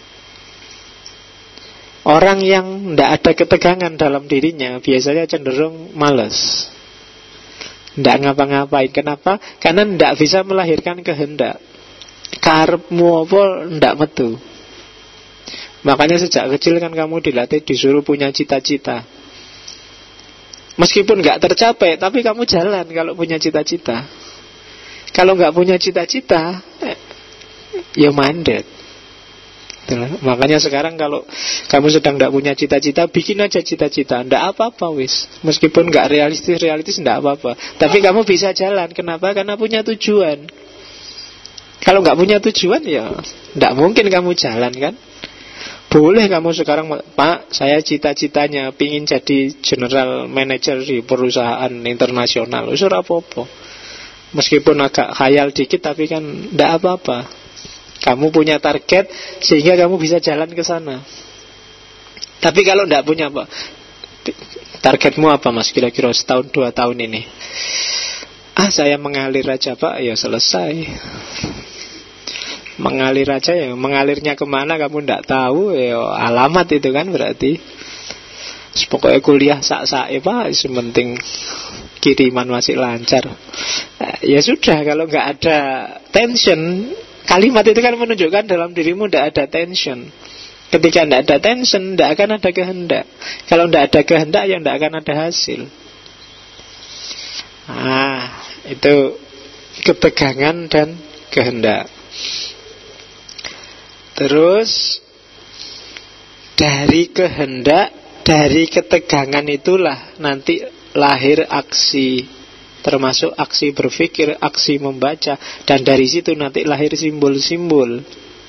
Speaker 1: Orang yang tidak ada ketegangan dalam dirinya biasanya cenderung malas, tidak ngapa-ngapain. Kenapa? Karena tidak bisa melahirkan kehendak. Karepmu apa tidak metu. Makanya sejak kecil kan kamu dilatih, disuruh punya cita-cita. Meskipun gak tercapai, tapi kamu jalan kalau punya cita-cita. Kalau gak punya cita-cita, ya mandet. Makanya sekarang kalau kamu sedang gak punya cita-cita, bikin aja cita-cita. Nggak apa-apa wis. Meskipun gak realistis nggak apa-apa. Tapi kamu bisa jalan. Kenapa? Karena punya tujuan. Kalau gak punya tujuan, ya nggak mungkin kamu jalan kan. Boleh kamu sekarang, Pak, saya cita-citanya pingin jadi general manager di perusahaan internasional. Usur apa-apa. Meskipun agak khayal dikit, tapi kan tidak apa-apa. Kamu punya target sehingga kamu bisa jalan ke sana. Tapi kalau tidak punya, Pak, targetmu apa, Mas? Kira-kira setahun 2 tahun ini. Saya mengalir aja, Pak. Ya selesai. Mengalir aja, ya mengalirnya kemana kamu tidak tahu, ya alamat itu kan berarti. Pokoknya kuliah sak-sak Pak, sementing kiriman masih lancar. Ya sudah, kalau nggak ada tension, kalimat itu kan menunjukkan dalam dirimu tidak ada tension. Ketika tidak ada tension, tidak akan ada kehendak. Kalau tidak ada kehendak, ya tidak akan ada hasil. Itu ketegangan dan kehendak. Terus dari kehendak, dari ketegangan itulah nanti lahir aksi, termasuk aksi berpikir, aksi membaca. Dan dari situ nanti lahir simbol-simbol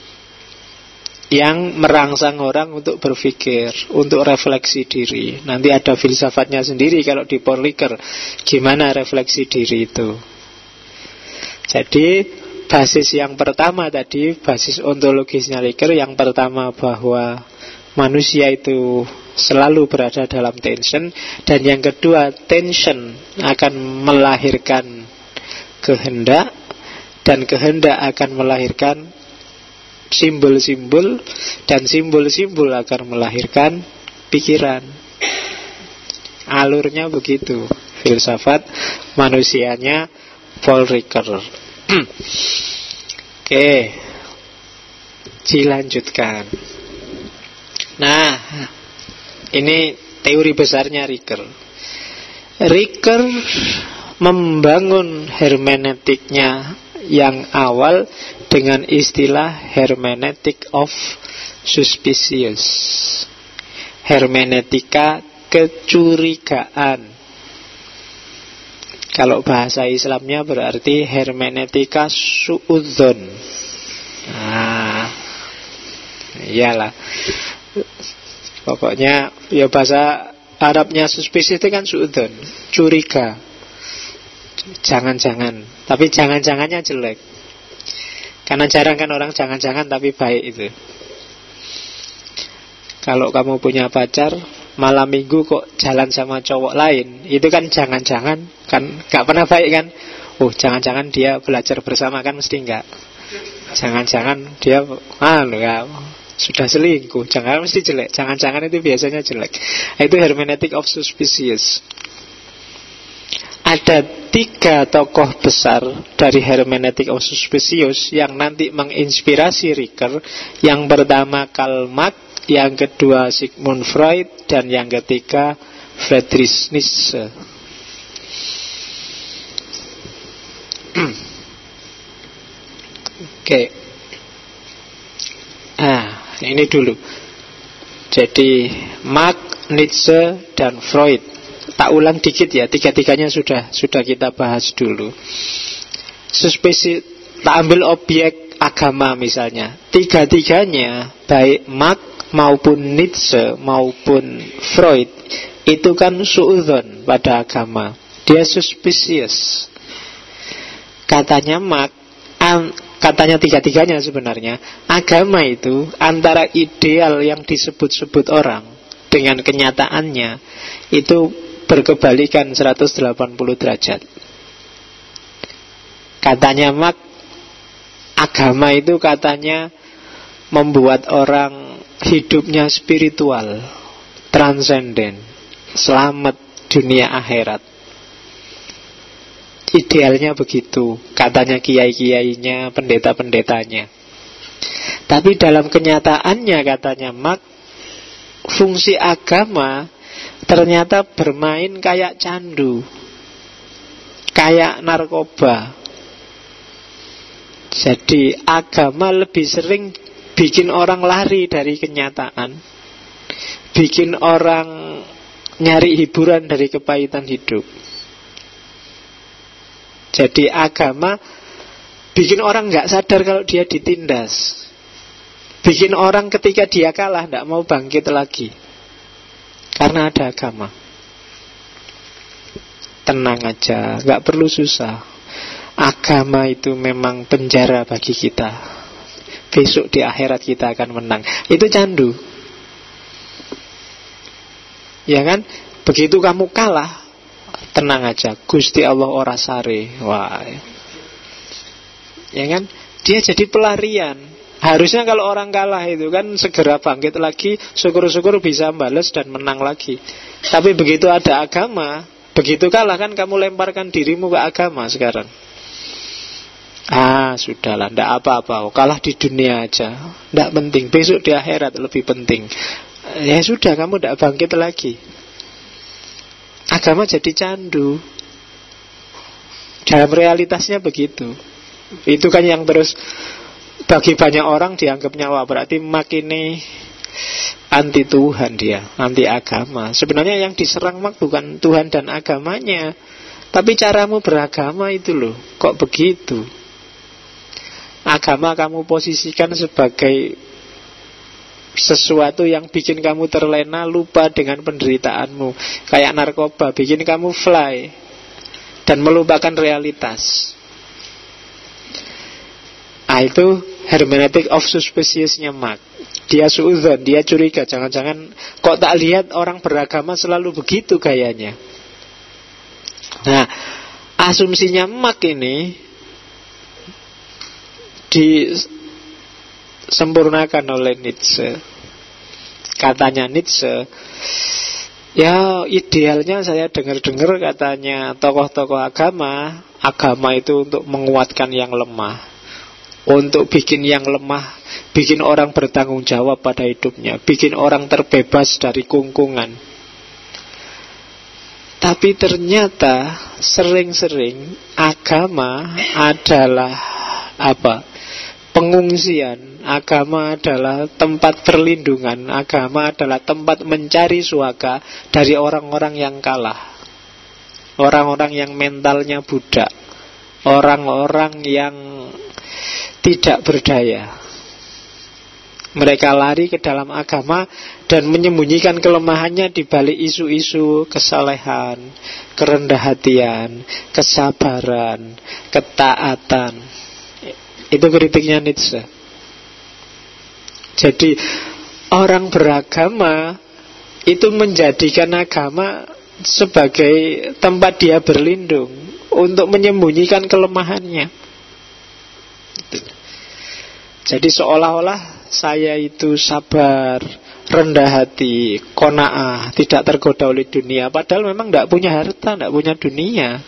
Speaker 1: yang merangsang orang untuk berpikir, untuk refleksi diri. Nanti ada filsafatnya sendiri kalau di Paul Ricoeur, gimana refleksi diri itu. Jadi basis yang pertama tadi, basis ontologisnya Ricoeur, yang pertama bahwa manusia itu selalu berada dalam tension. Dan yang kedua, tension akan melahirkan kehendak, dan kehendak akan melahirkan simbol-simbol, dan simbol-simbol akan melahirkan pikiran. Alurnya begitu filsafat manusianya Paul Ricoeur. Oke, dilanjutkan. Nah, ini teori besarnya Ricoeur. Ricoeur membangun hermeneutiknya yang awal dengan istilah hermeneutik of suspicious, hermeneutika kecurigaan. Kalau bahasa Islamnya berarti hermeneutika suudzon. Nah, iyalah. Pokoknya ya bahasa Arabnya suspicious itu kan suudzon, curiga. Jangan-jangan, tapi jangan-jangannya jelek. Karena jarang kan orang jangan-jangan tapi baik itu. Kalau kamu punya pacar, malam minggu kok jalan sama cowok lain, itu kan jangan-jangan, kan gak pernah baik kan. Oh, jangan-jangan dia belajar bersama, kan mesti enggak. Jangan-jangan dia sudah selingkuh, jangan mesti jelek. Jangan-jangan itu biasanya jelek. Itu hermeneutic of suspicious. Ada 3 tokoh besar dari hermeneutic of suspicious yang nanti menginspirasi Ricoeur. Yang pertama Karl Marx, yang kedua Sigmund Freud, dan yang ketiga Friedrich Nietzsche. Oke. Ini dulu. Jadi Marx, Nietzsche, dan Freud. Tak ulang dikit ya, 3-tiganya sudah kita bahas dulu. Suspicious, tak ambil objek agama misalnya. 3-tiganya, baik Marx maupun Nietzsche maupun Freud, itu kan suudzon pada agama. Dia suspicious. Katanya Marx, katanya 3-tiganya sebenarnya, agama itu antara ideal yang disebut-sebut orang dengan kenyataannya itu berkebalikan 180 derajat. Katanya Marx, agama itu katanya membuat orang hidupnya spiritual, transenden, selamat dunia akhirat. Idealnya begitu, katanya kiai-kiainya, pendeta-pendetanya. Tapi dalam kenyataannya, katanya Marx, fungsi agama ternyata bermain kayak candu, kayak narkoba. Jadi agama lebih sering bikin orang lari dari kenyataan, bikin orang nyari hiburan dari kepahitan hidup. Jadi agama bikin orang gak sadar kalau dia ditindas, bikin orang ketika dia kalah gak mau bangkit lagi, karena ada agama. Tenang aja, gak perlu susah. Agama itu memang penjara bagi kita. Besok di akhirat kita akan menang. Itu candu, ya kan? Begitu kamu kalah, tenang aja, Gusti Allah ora sare. Wah, ya kan? Dia jadi pelarian. Harusnya kalau orang kalah itu kan segera bangkit lagi, syukur-syukur bisa balas dan menang lagi. Tapi begitu ada agama, begitu kalah kan kamu lemparkan dirimu ke agama sekarang. Sudahlah, ndak apa-apa, kalah di dunia aja, ndak penting, besok di akhirat lebih penting. Ya sudah, kamu ndak bangkit lagi. Agama jadi candu. Dalam realitasnya begitu. Itu kan yang terus bagi banyak orang dianggapnya, wah berarti makin anti Tuhan dia, anti agama. Sebenarnya yang diserang bukan Tuhan dan agamanya, tapi caramu beragama itu loh. Kok begitu? Agama kamu posisikan sebagai sesuatu yang bikin kamu terlena, lupa dengan penderitaanmu. Kayak narkoba, bikin kamu fly dan melupakan realitas. Itu hermeneutic of suspiciousnya Marx. Dia suudzon, dia curiga, jangan-jangan kok tak lihat orang beragama selalu begitu gayanya. Nah, asumsinya Mak ini disempurnakan oleh Nietzsche. Katanya Nietzsche, ya idealnya saya dengar-dengar katanya tokoh-tokoh agama itu untuk menguatkan yang lemah, untuk bikin yang lemah, bikin orang bertanggung jawab pada hidupnya, bikin orang terbebas dari kungkungan. Tapi ternyata sering-sering agama adalah pengungsian. Agama adalah tempat perlindungan. Agama adalah tempat mencari suaka dari orang-orang yang kalah, orang-orang yang mentalnya budak, orang-orang yang tidak berdaya. Mereka lari ke dalam agama dan menyembunyikan kelemahannya di balik isu-isu kesalehan, kerendah hatian, kesabaran, ketaatan. Itu kritiknya Nietzsche. Jadi orang beragama itu menjadikan agama sebagai tempat dia berlindung untuk menyembunyikan kelemahannya. Jadi seolah-olah saya itu sabar, rendah hati, qanaah, tidak tergoda oleh dunia. Padahal memang tidak punya harta, tidak punya dunia,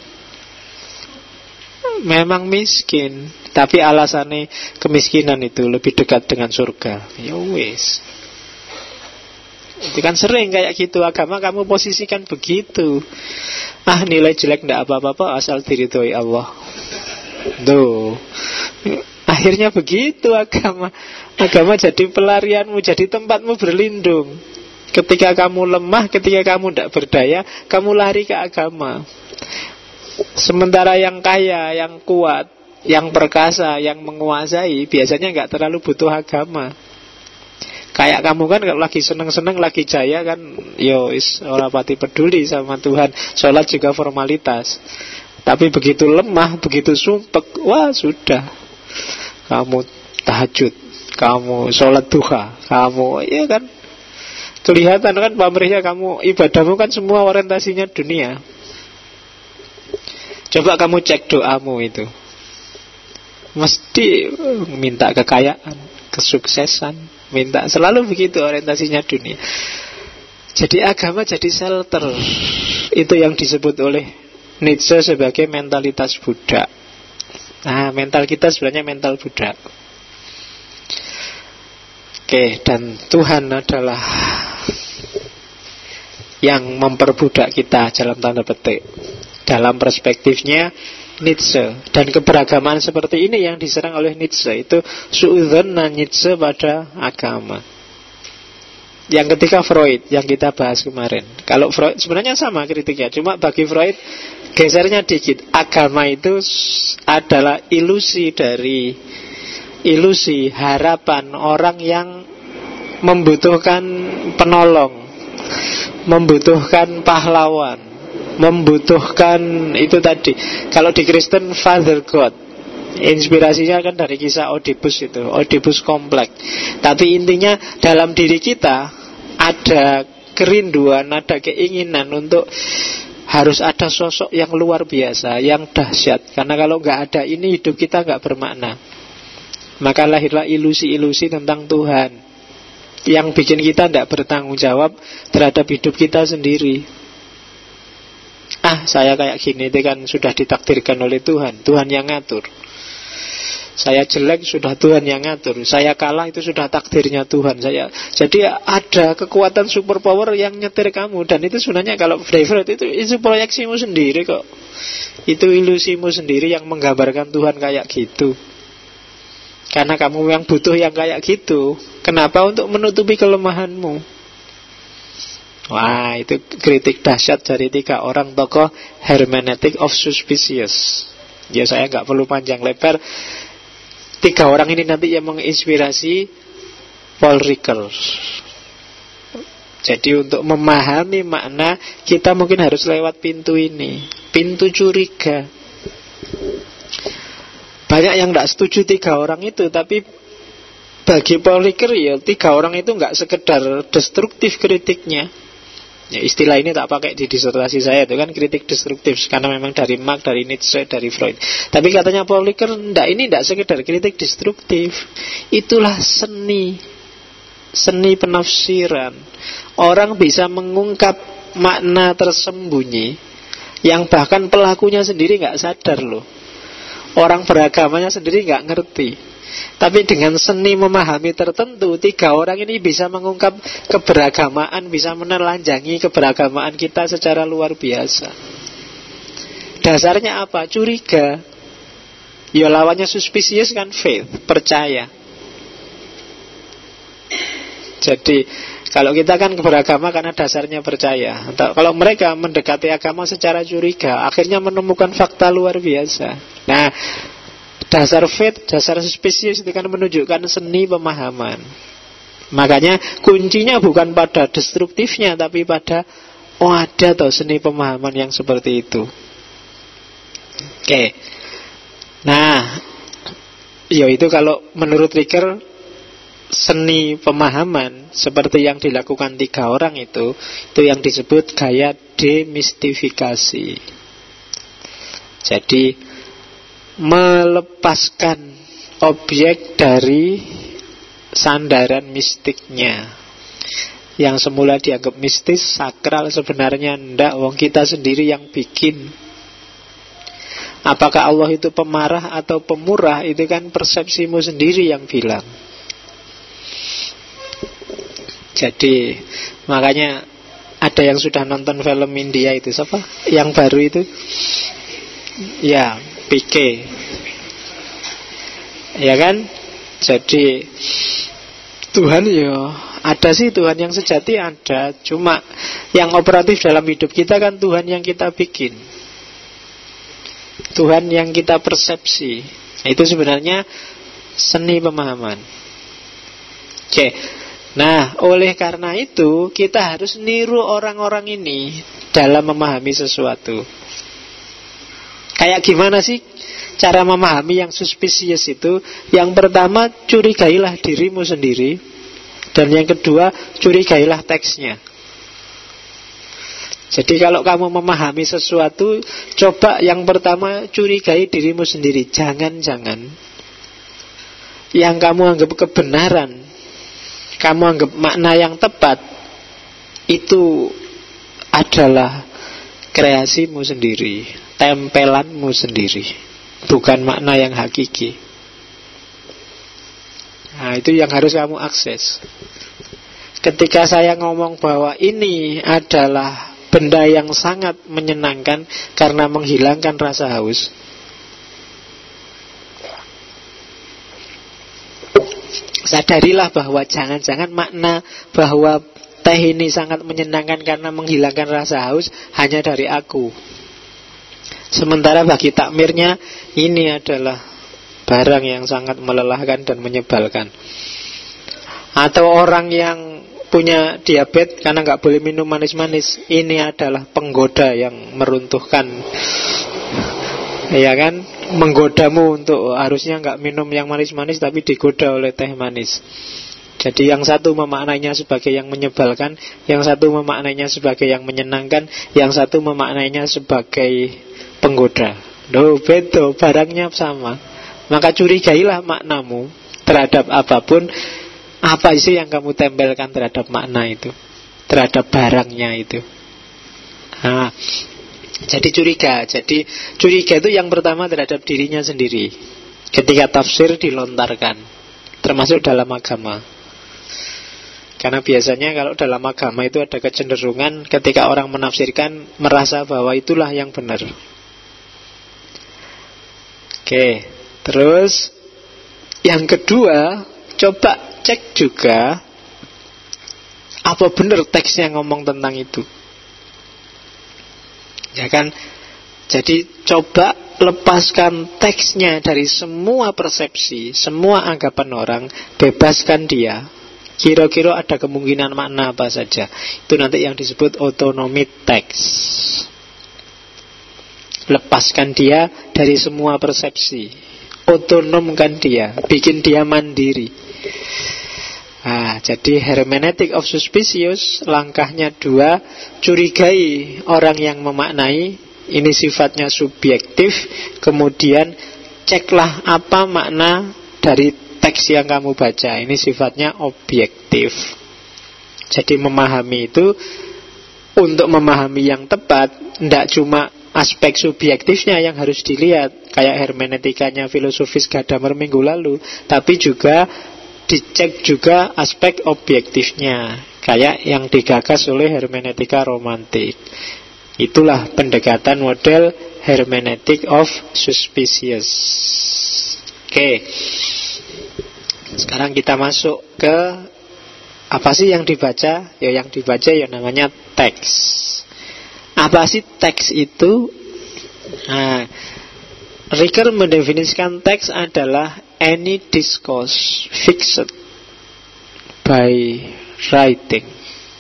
Speaker 1: memang miskin. Tapi alasannya kemiskinan itu lebih dekat dengan surga. Ya wis, itu kan sering kayak gitu. Agama kamu posisikan begitu. Nilai jelek tidak apa-apa asal diridhoi Allah. Tuh, akhirnya begitu agama. Agama jadi pelarianmu, jadi tempatmu berlindung. Ketika kamu lemah, ketika kamu tidak berdaya, kamu lari ke agama. Sementara yang kaya, yang kuat, yang perkasa, yang menguasai, biasanya nggak terlalu butuh agama. Kayak kamu kan kalau lagi seneng-seneng, lagi jaya kan, orang pati peduli sama Tuhan. Sholat juga formalitas. Tapi begitu lemah, begitu sumpek, wah sudah. Kamu tahajud, kamu sholat duha, kamu, ya kan, kelihatan kan pamrihnya kamu, ibadahmu kan semua orientasinya dunia. Coba kamu cek doamu itu, mesti minta kekayaan, kesuksesan, minta, selalu begitu orientasinya dunia. Jadi agama jadi shelter. Itu yang disebut oleh Nietzsche sebagai mentalitas budak. Nah, mental kita sebenarnya mental budak. Oke, dan Tuhan adalah yang memperbudak kita dalam tanda petik, dalam perspektifnya Nietzsche. Dan keberagaman seperti ini yang diserang oleh Nietzsche. Itu suudzon Nietzsche pada agama. Yang ketiga Freud, yang kita bahas kemarin. Kalau Freud sebenarnya sama kritiknya, cuma bagi Freud gesernya dikit. Agama itu adalah ilusi dari ilusi harapan orang yang membutuhkan penolong, membutuhkan pahlawan, membutuhkan itu tadi. Kalau di Kristen Father God, inspirasinya kan dari kisah Oedipus itu, Oedipus kompleks. Tapi intinya dalam diri kita ada kerinduan, ada keinginan untuk harus ada sosok yang luar biasa, yang dahsyat. Karena kalau nggak ada ini, hidup kita nggak bermakna. Maka lahirlah ilusi-ilusi tentang Tuhan yang bikin kita tidak bertanggung jawab terhadap hidup kita sendiri. Saya kayak gini, itu kan sudah ditakdirkan oleh Tuhan, Tuhan yang ngatur. Saya jelek, sudah Tuhan yang ngatur. Saya kalah, itu sudah takdirnya Tuhan. Jadi ada kekuatan superpower yang nyetir kamu. Dan itu sebenarnya kalau Freud itu proyeksimu sendiri kok. Itu ilusimu sendiri yang menggambarkan Tuhan kayak gitu. Karena kamu yang butuh yang kayak gitu. Kenapa? Untuk menutupi kelemahanmu. Wah, itu kritik dahsyat dari 3 orang tokoh hermeneutic of suspicious. Ya, saya nggak perlu panjang lebar. 3 orang ini nanti yang menginspirasi Paul Ricoeur. Jadi untuk memahami makna, kita mungkin harus lewat pintu ini, pintu curiga. Banyak yang tidak setuju 3 orang itu, tapi bagi Paul Ricoeur ya 3 orang itu nggak sekedar destruktif kritiknya. Ya, istilah ini tak pakai di disertasi saya, itu kan kritik destruktif, karena memang dari Marx, dari Nietzsche, dari Freud. Tapi katanya Paul Ricoeur, ini tidak sekedar kritik destruktif. Itulah seni penafsiran. Orang bisa mengungkap makna tersembunyi yang bahkan pelakunya sendiri nggak sadar loh. Orang beragamanya sendiri nggak ngerti. Tapi dengan seni memahami tertentu, 3 orang ini bisa mengungkap keberagamaan, bisa menelanjangi keberagamaan kita secara luar biasa. Dasarnya apa? Curiga. Ya lawannya suspicious kan faith, percaya. Jadi kalau kita kan beragama karena dasarnya percaya. Kalau mereka mendekati agama secara curiga, akhirnya menemukan fakta luar biasa. Nah, dasar faith, dasar suspicious itu kan menunjukkan seni pemahaman. Makanya kuncinya bukan pada destruktifnya, tapi pada ada toh seni pemahaman yang seperti itu. Oke. Nah, ya itu kalau menurut Ricoeur, seni pemahaman seperti yang dilakukan 3 orang itu yang disebut gaya demistifikasi. Jadi melepaskan objek dari sandaran mistiknya. Yang semula dianggap mistis, sakral, sebenarnya ndak, wong kita sendiri yang bikin. Apakah Allah itu pemarah atau pemurah, itu kan persepsimu sendiri yang bilang. Jadi makanya ada yang sudah nonton film India itu, siapa? Yang baru itu, ya PK, ya kan? Jadi Tuhan ya ada sih, Tuhan yang sejati ada. Cuma yang operatif dalam hidup kita kan Tuhan yang kita bikin, Tuhan yang kita persepsi. Itu sebenarnya seni pemahaman. Oke. Nah, oleh karena itu kita harus niru orang-orang ini dalam memahami sesuatu. Kayak gimana sih cara memahami yang suspicious itu? Yang pertama, curigailah dirimu sendiri. Dan yang kedua, curigailah teksnya. Jadi kalau kamu memahami sesuatu, coba yang pertama curigai dirimu sendiri. Jangan-jangan yang kamu anggap kebenaran, kamu anggap makna yang tepat, itu adalah kreasimu sendiri, tempelanmu sendiri, bukan makna yang hakiki. Nah, itu yang harus kamu akses. Ketika saya ngomong bahwa ini adalah benda yang sangat menyenangkan karena menghilangkan rasa haus, sadarilah bahwa jangan-jangan makna bahwa teh ini sangat menyenangkan karena menghilangkan rasa haus hanya dari aku. Sementara bagi takmirnya, ini adalah barang yang sangat melelahkan dan menyebalkan. Atau orang yang punya diabetes karena nggak boleh minum manis-manis, ini adalah penggoda yang meruntuhkan, ya kan? Menggodamu untuk harusnya nggak minum yang manis-manis, tapi digoda oleh teh manis. Jadi yang satu memaknainya sebagai yang menyebalkan, yang satu memaknainya sebagai yang menyenangkan, yang satu memaknainya sebagai penggoda. Loh, beda, barangnya sama. Maka curigailah maknamu terhadap apapun. Apa sih yang kamu tempelkan terhadap makna itu, terhadap barangnya itu. Nah, jadi curiga. Jadi curiga itu yang pertama terhadap dirinya sendiri ketika tafsir dilontarkan, termasuk dalam agama. Karena biasanya kalau dalam agama itu ada kecenderungan ketika orang menafsirkan merasa bahwa itulah yang benar. Oke, terus yang kedua, coba cek juga apa benar teksnya ngomong tentang itu. Ya kan? Jadi coba lepaskan teksnya dari semua persepsi, semua anggapan orang, bebaskan dia. Kira-kira ada kemungkinan makna apa saja. Itu nanti yang disebut otonomi teks. Lepaskan dia dari semua persepsi, otonomkan dia, bikin dia mandiri. Jadi hermeneutic of suspicious, langkahnya 2, curigai orang yang memaknai. Ini sifatnya subjektif. Kemudian ceklah apa makna dari teks yang kamu baca. Ini sifatnya objektif. Jadi memahami itu, untuk memahami yang tepat, tidak cuma aspek subjektifnya yang harus dilihat, kayak hermeneutikanya filosofis Gadamer minggu lalu, tapi juga dicek juga aspek objektifnya, kayak yang digagas oleh hermeneutika romantik. Itulah pendekatan model hermeneutic of suspicious. Oke. Sekarang kita masuk ke apa sih yang dibaca? Ya yang dibaca ya namanya teks. Apa sih teks itu? Ricker mendefinisikan teks adalah any discourse fixed by writing.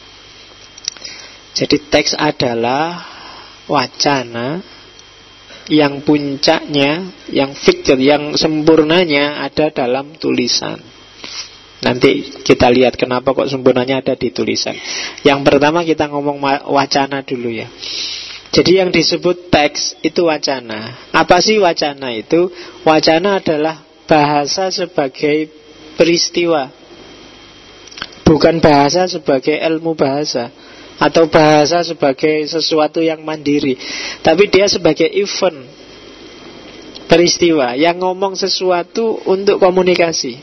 Speaker 1: Jadi teks adalah wacana yang puncaknya, yang fixed, yang sempurnanya ada dalam tulisan. Nanti kita lihat kenapa kok sempurnanya ada di tulisan. Yang pertama kita ngomong wacana dulu ya. Jadi yang disebut teks itu wacana. Apa sih wacana itu? Wacana adalah bahasa sebagai peristiwa, bukan bahasa sebagai ilmu bahasa atau bahasa sebagai sesuatu yang mandiri, tapi dia sebagai event, peristiwa yang ngomong sesuatu untuk komunikasi.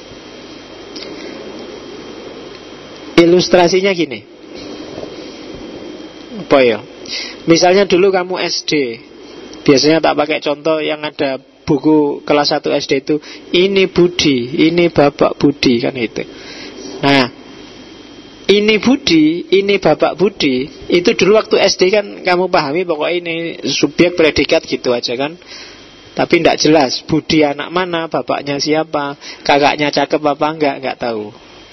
Speaker 1: Ilustrasinya gini, apa ya? Misalnya dulu kamu SD, biasanya tak pakai contoh yang ada buku kelas 1 SD itu, ini Budi, ini Bapak Budi, kan itu. Nah, ini Budi, ini Bapak Budi, itu dulu waktu SD kan kamu pahami pokoknya ini subjek predikat gitu aja kan. Tapi tidak jelas Budi anak mana, bapaknya siapa, kakaknya cakep apa enggak tahu.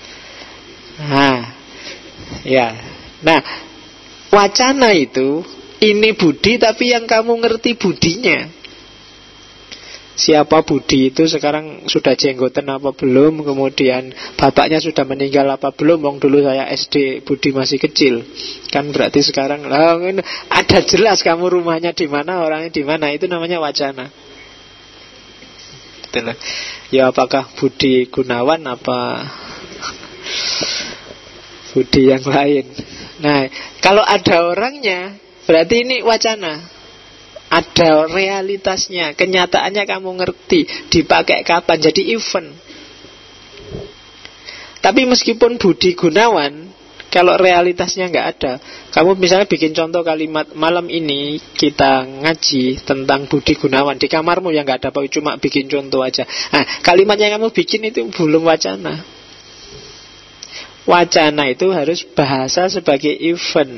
Speaker 1: Nah, wacana itu ini Budi, tapi yang kamu ngerti budinya. Siapa Budi itu sekarang sudah jenggoten apa belum, kemudian bapaknya sudah meninggal apa belum. Wong dulu saya SD Budi masih kecil. Kan berarti sekarang ada jelas kamu rumahnya di mana, orangnya di mana. Itu namanya wacana. Ya apakah Budi Gunawan apa Budi yang lain. Nah, kalau ada orangnya berarti ini wacana. Ada realitasnya, kenyataannya kamu ngerti, dipakai kapan, jadi event. Tapi meskipun Budi Gunawan, kalau realitasnya nggak ada, kamu misalnya bikin contoh kalimat, malam ini kita ngaji tentang Budi Gunawan di kamarmu yang nggak ada apa, cuma bikin contoh aja. Nah, kalimat yang kamu bikin itu belum wacana. Wacana itu harus bahasa sebagai event.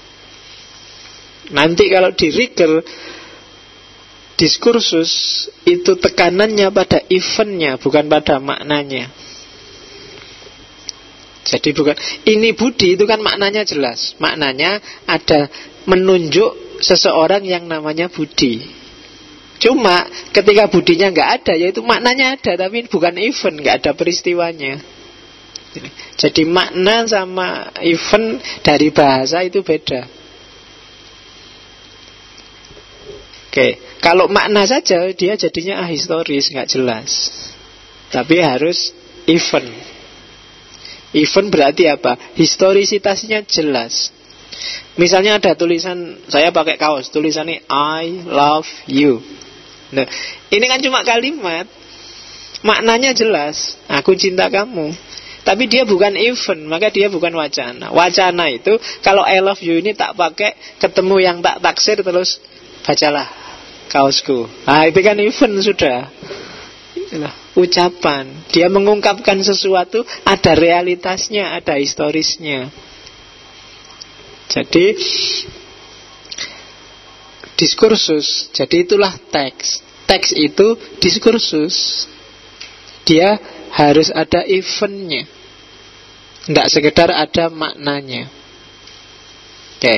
Speaker 1: Nanti kalau di Ricker, diskursus itu tekanannya pada eventnya, bukan pada maknanya. Jadi bukan ini Budi, itu kan maknanya jelas. Maknanya ada menunjuk seseorang yang namanya Budi. Cuma ketika Budinya nggak ada, yaitu maknanya ada, tapi bukan event, nggak ada peristiwanya. Jadi makna sama event dari bahasa itu beda. Oke, kalau makna saja dia jadinya ahistoris, nggak jelas. Tapi harus event. Event berarti apa? Historisitasnya jelas. Misalnya ada tulisan, saya pakai kaos, tulisannya I love you. Nah, ini kan cuma kalimat, maknanya jelas, aku cinta kamu. Tapi dia bukan event, maka dia bukan wacana. Wacana itu kalau I love you ini tak pakai, ketemu yang tak taksir terus bacalah kaosku. Ah, itu kan event sudah. Itulah ucapan. Dia mengungkapkan sesuatu, ada realitasnya, ada historisnya. Jadi diskursus. Jadi itulah teks. Teks itu diskursus. Dia harus ada eventnya, tidak sekedar ada maknanya. Oke.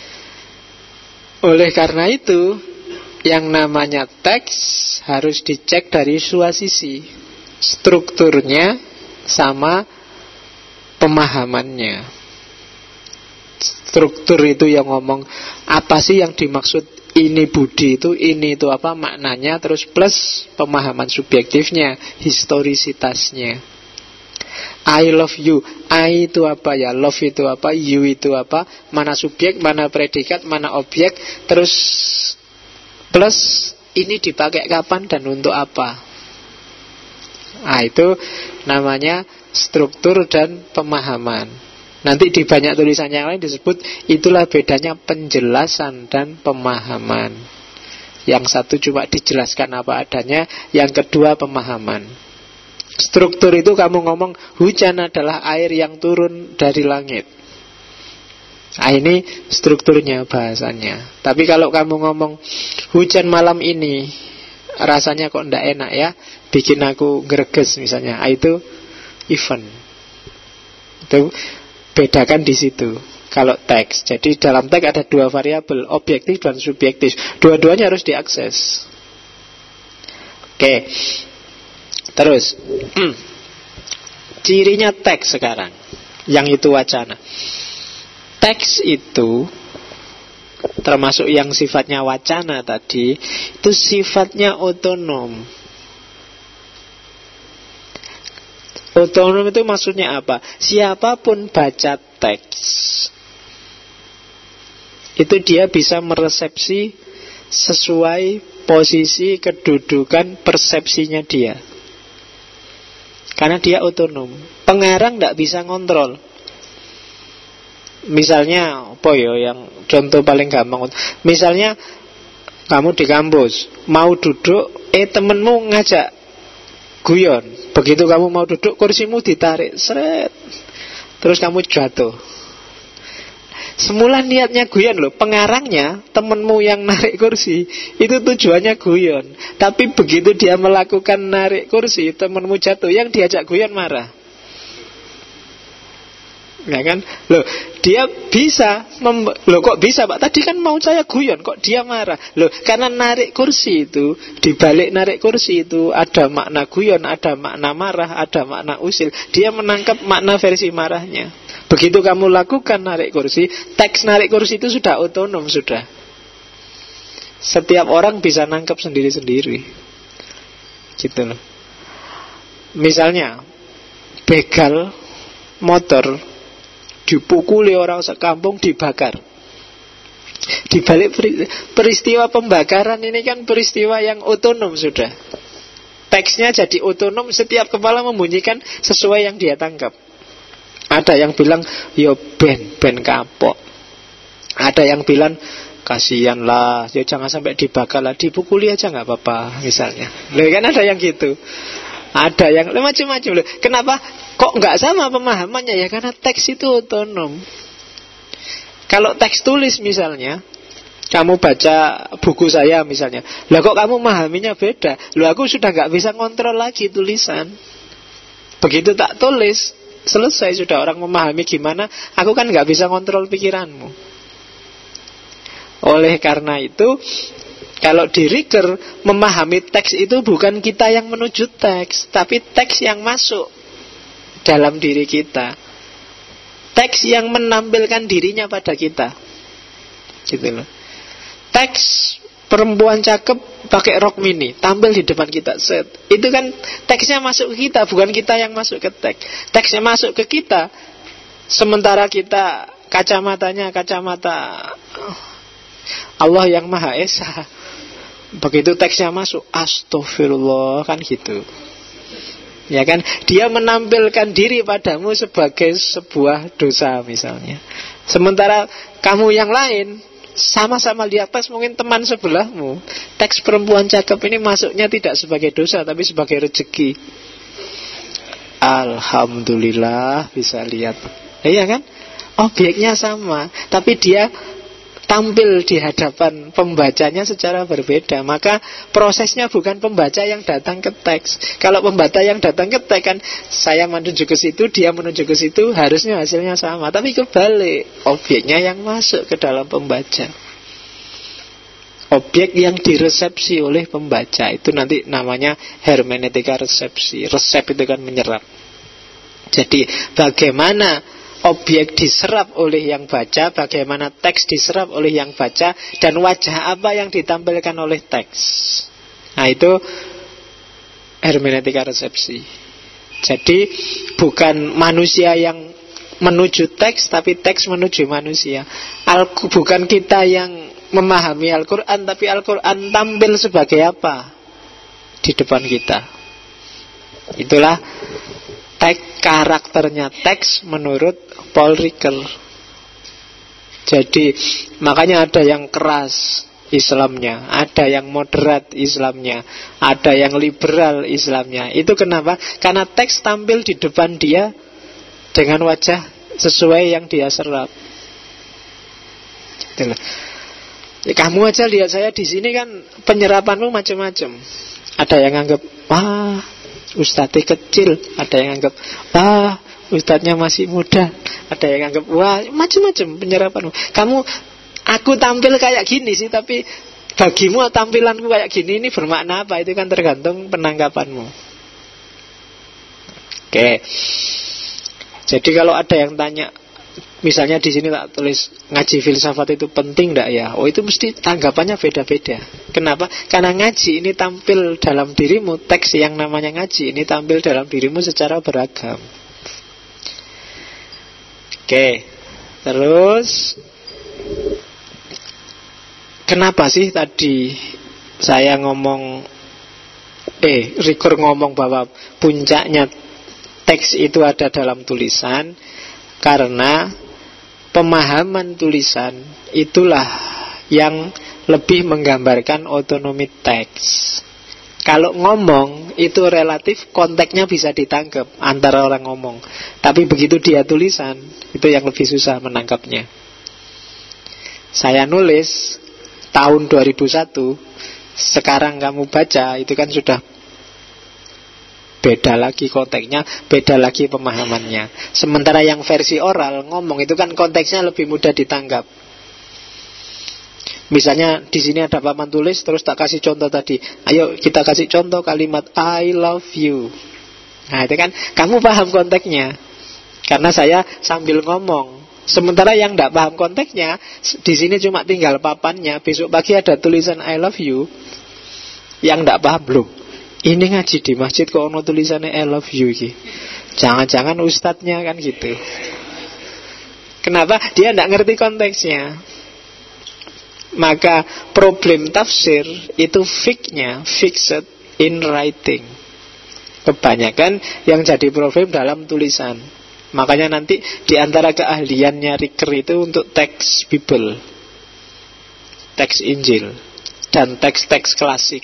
Speaker 1: Oleh karena itu, yang namanya teks harus dicek dari dua sisi, strukturnya sama pemahamannya. Struktur itu yang ngomong apa sih yang dimaksud ini budi ini itu apa maknanya, terus plus pemahaman subjektifnya, historisitasnya. I love you, I itu apa ya, love itu apa, you itu apa, mana subjek, mana predikat, mana objek, terus plus ini dipakai kapan dan untuk apa. Nah, itu namanya struktur dan pemahaman. Nanti di banyak tulisan yang lain disebut itulah bedanya penjelasan dan pemahaman. Yang satu cuma dijelaskan apa adanya, yang kedua pemahaman. Struktur itu kamu ngomong hujan adalah air yang turun dari langit. Nah, ini strukturnya bahasanya. Tapi kalau kamu ngomong hujan malam ini rasanya kok ndak enak ya, bikin aku greges misalnya, itu event. Itu bedakan di situ. Kalau teks, jadi dalam teks ada dua variabel, objektif dan subjektif. Dua-duanya harus diakses. Oke. Terus cirinya teks sekarang, yang itu wacana. Teks itu termasuk yang sifatnya wacana tadi, itu sifatnya otonom. Otonom itu maksudnya apa? Siapapun baca teks itu dia bisa meresepsi sesuai posisi, kedudukan, persepsinya dia. Karena dia otonom. Pengarang tidak bisa ngontrol. Misalnya apa ya yang contoh paling gampang, misalnya kamu di kampus mau duduk, temenmu ngajak guyon. Begitu kamu mau duduk, kursimu ditarik, seret, terus kamu jatuh. Semula niatnya guyon loh, pengarangnya temenmu yang narik kursi itu tujuannya guyon. Tapi begitu dia melakukan narik kursi, temenmu jatuh, yang diajak guyon marah. Ya kan? Loh, dia bisa loh kok bisa Pak? Tadi kan mau saya guyon, kok dia marah? Loh, karena narik kursi itu, dibalik narik kursi itu ada makna guyon, ada makna marah, ada makna usil. Dia menangkap makna versi marahnya. Begitu kamu lakukan narik kursi, teks narik kursi itu sudah otonom sudah. Setiap orang bisa nangkap sendiri-sendiri. Gitu loh. Misalnya begal motor dipukuli orang sekampung, dibakar. Di balik peristiwa pembakaran ini kan peristiwa yang otonom sudah. Teksnya jadi otonom, setiap kepala membunyikan sesuai yang dia tangkap. Ada yang bilang yo ben kapok. Ada yang bilang kasihan lah, ya jangan sampai dibakar lah, dipukuli aja nggak apa-apa misalnya. Loh kan ada yang gitu. Ada yang macam-macam loh. Kenapa kok nggak sama pemahamannya? Ya karena teks itu otonom. Kalau teks tulis misalnya, kamu baca buku saya misalnya, lah kok kamu memahaminya beda? Loh aku sudah nggak bisa ngontrol lagi tulisan. Begitu tak tulis, selesai sudah, orang memahami gimana, aku kan nggak bisa ngontrol pikiranmu. Oleh karena itu, kalau di Riker, memahami teks itu bukan kita yang menuju teks, tapi teks yang masuk dalam diri kita. Teks yang menampilkan dirinya pada kita. Gitu loh. Teks perempuan cakep pakai rok mini, tampil di depan kita, set. Itu kan teksnya masuk ke kita, bukan kita yang masuk ke teks. Teksnya masuk ke kita, sementara kita kacamatanya kacamata Allah yang Maha Esa. Begitu teksnya masuk, astagfirullah, kan gitu. Ya kan, dia menampilkan diri padamu sebagai sebuah dosa misalnya. Sementara kamu yang lain sama-sama di atas, mungkin teman sebelahmu, teks perempuan cakep ini masuknya tidak sebagai dosa tapi sebagai rezeki. Alhamdulillah bisa lihat. Iya kan? Objeknya sama, tapi dia tampil di hadapan pembacanya secara berbeda. Maka prosesnya bukan pembaca yang datang ke teks. Kalau pembaca yang datang ke teks kan, saya menuju ke situ, dia menuju ke situ, harusnya hasilnya sama. Tapi kebalik, objeknya yang masuk ke dalam pembaca, objek yang diresepsi oleh pembaca. Itu nanti namanya hermeneutika resepsi. Resep itu kan menyerap. Jadi bagaimana objek diserap oleh yang baca, bagaimana teks diserap oleh yang baca, dan wajah apa yang ditampilkan oleh teks. Nah, itu hermeneutika resepsi. Jadi bukan manusia yang menuju teks, tapi teks menuju manusia. Bukan kita yang memahami Al-Quran, tapi Al-Quran tampil sebagai apa di depan kita. Itulah karakternya teks menurut Paul Ricoeur. Jadi makanya ada yang keras Islamnya, ada yang moderat Islamnya, ada yang liberal Islamnya. Itu kenapa? Karena teks tampil di depan dia dengan wajah sesuai yang dia serap. Itulah. Ya, kamu aja lihat saya di sini kan penyerapanmu macam-macam. Ada yang anggap, wah, ustadznya kecil. Ada yang anggap, wah, ustadznya masih muda. Ada yang anggap, wah, macam-macam penyerapanmu. Aku tampil kayak gini sih, tapi bagimu tampilanku kayak gini, ini bermakna apa? Itu kan tergantung penangkapanmu. Oke. Jadi kalau ada yang tanya, misalnya di sini tak tulis ngaji filsafat itu penting enggak ya? Oh, itu mesti tanggapannya beda-beda. Kenapa? Karena ngaji ini tampil dalam dirimu, teks yang namanya ngaji ini tampil dalam dirimu secara beragam. Oke. Terus kenapa sih tadi saya ngomong Ricoeur ngomong bahwa puncaknya teks itu ada dalam tulisan? Karena pemahaman tulisan itulah yang lebih menggambarkan otonomi teks. Kalau ngomong itu relatif, konteksnya bisa ditangkap antara orang ngomong. Tapi begitu dia tulisan, itu yang lebih susah menangkapnya. Saya nulis tahun 2001, sekarang kamu baca, itu kan sudah beda lagi konteksnya, beda lagi pemahamannya. Sementara yang versi oral ngomong itu kan konteksnya lebih mudah ditanggap. Misalnya di sini ada papan tulis, terus tak kasih contoh tadi. Ayo kita kasih contoh kalimat I love you. Nah, itu kan kamu paham konteksnya, karena saya sambil ngomong. Sementara yang tidak paham konteksnya, di sini cuma tinggal papannya. Besok pagi ada tulisan I love you, yang tidak paham belum. Ini ngaji di masjid kok ono tulisannya I love you iki. Jangan-jangan ustadznya kan gitu. Kenapa? Dia tidak ngerti konteksnya. Maka problem tafsir itu fixed in writing. Kebanyakan yang jadi problem dalam tulisan. Makanya nanti di antara keahliannya Ricoeur itu untuk teks Bible, teks Injil, dan teks-teks klasik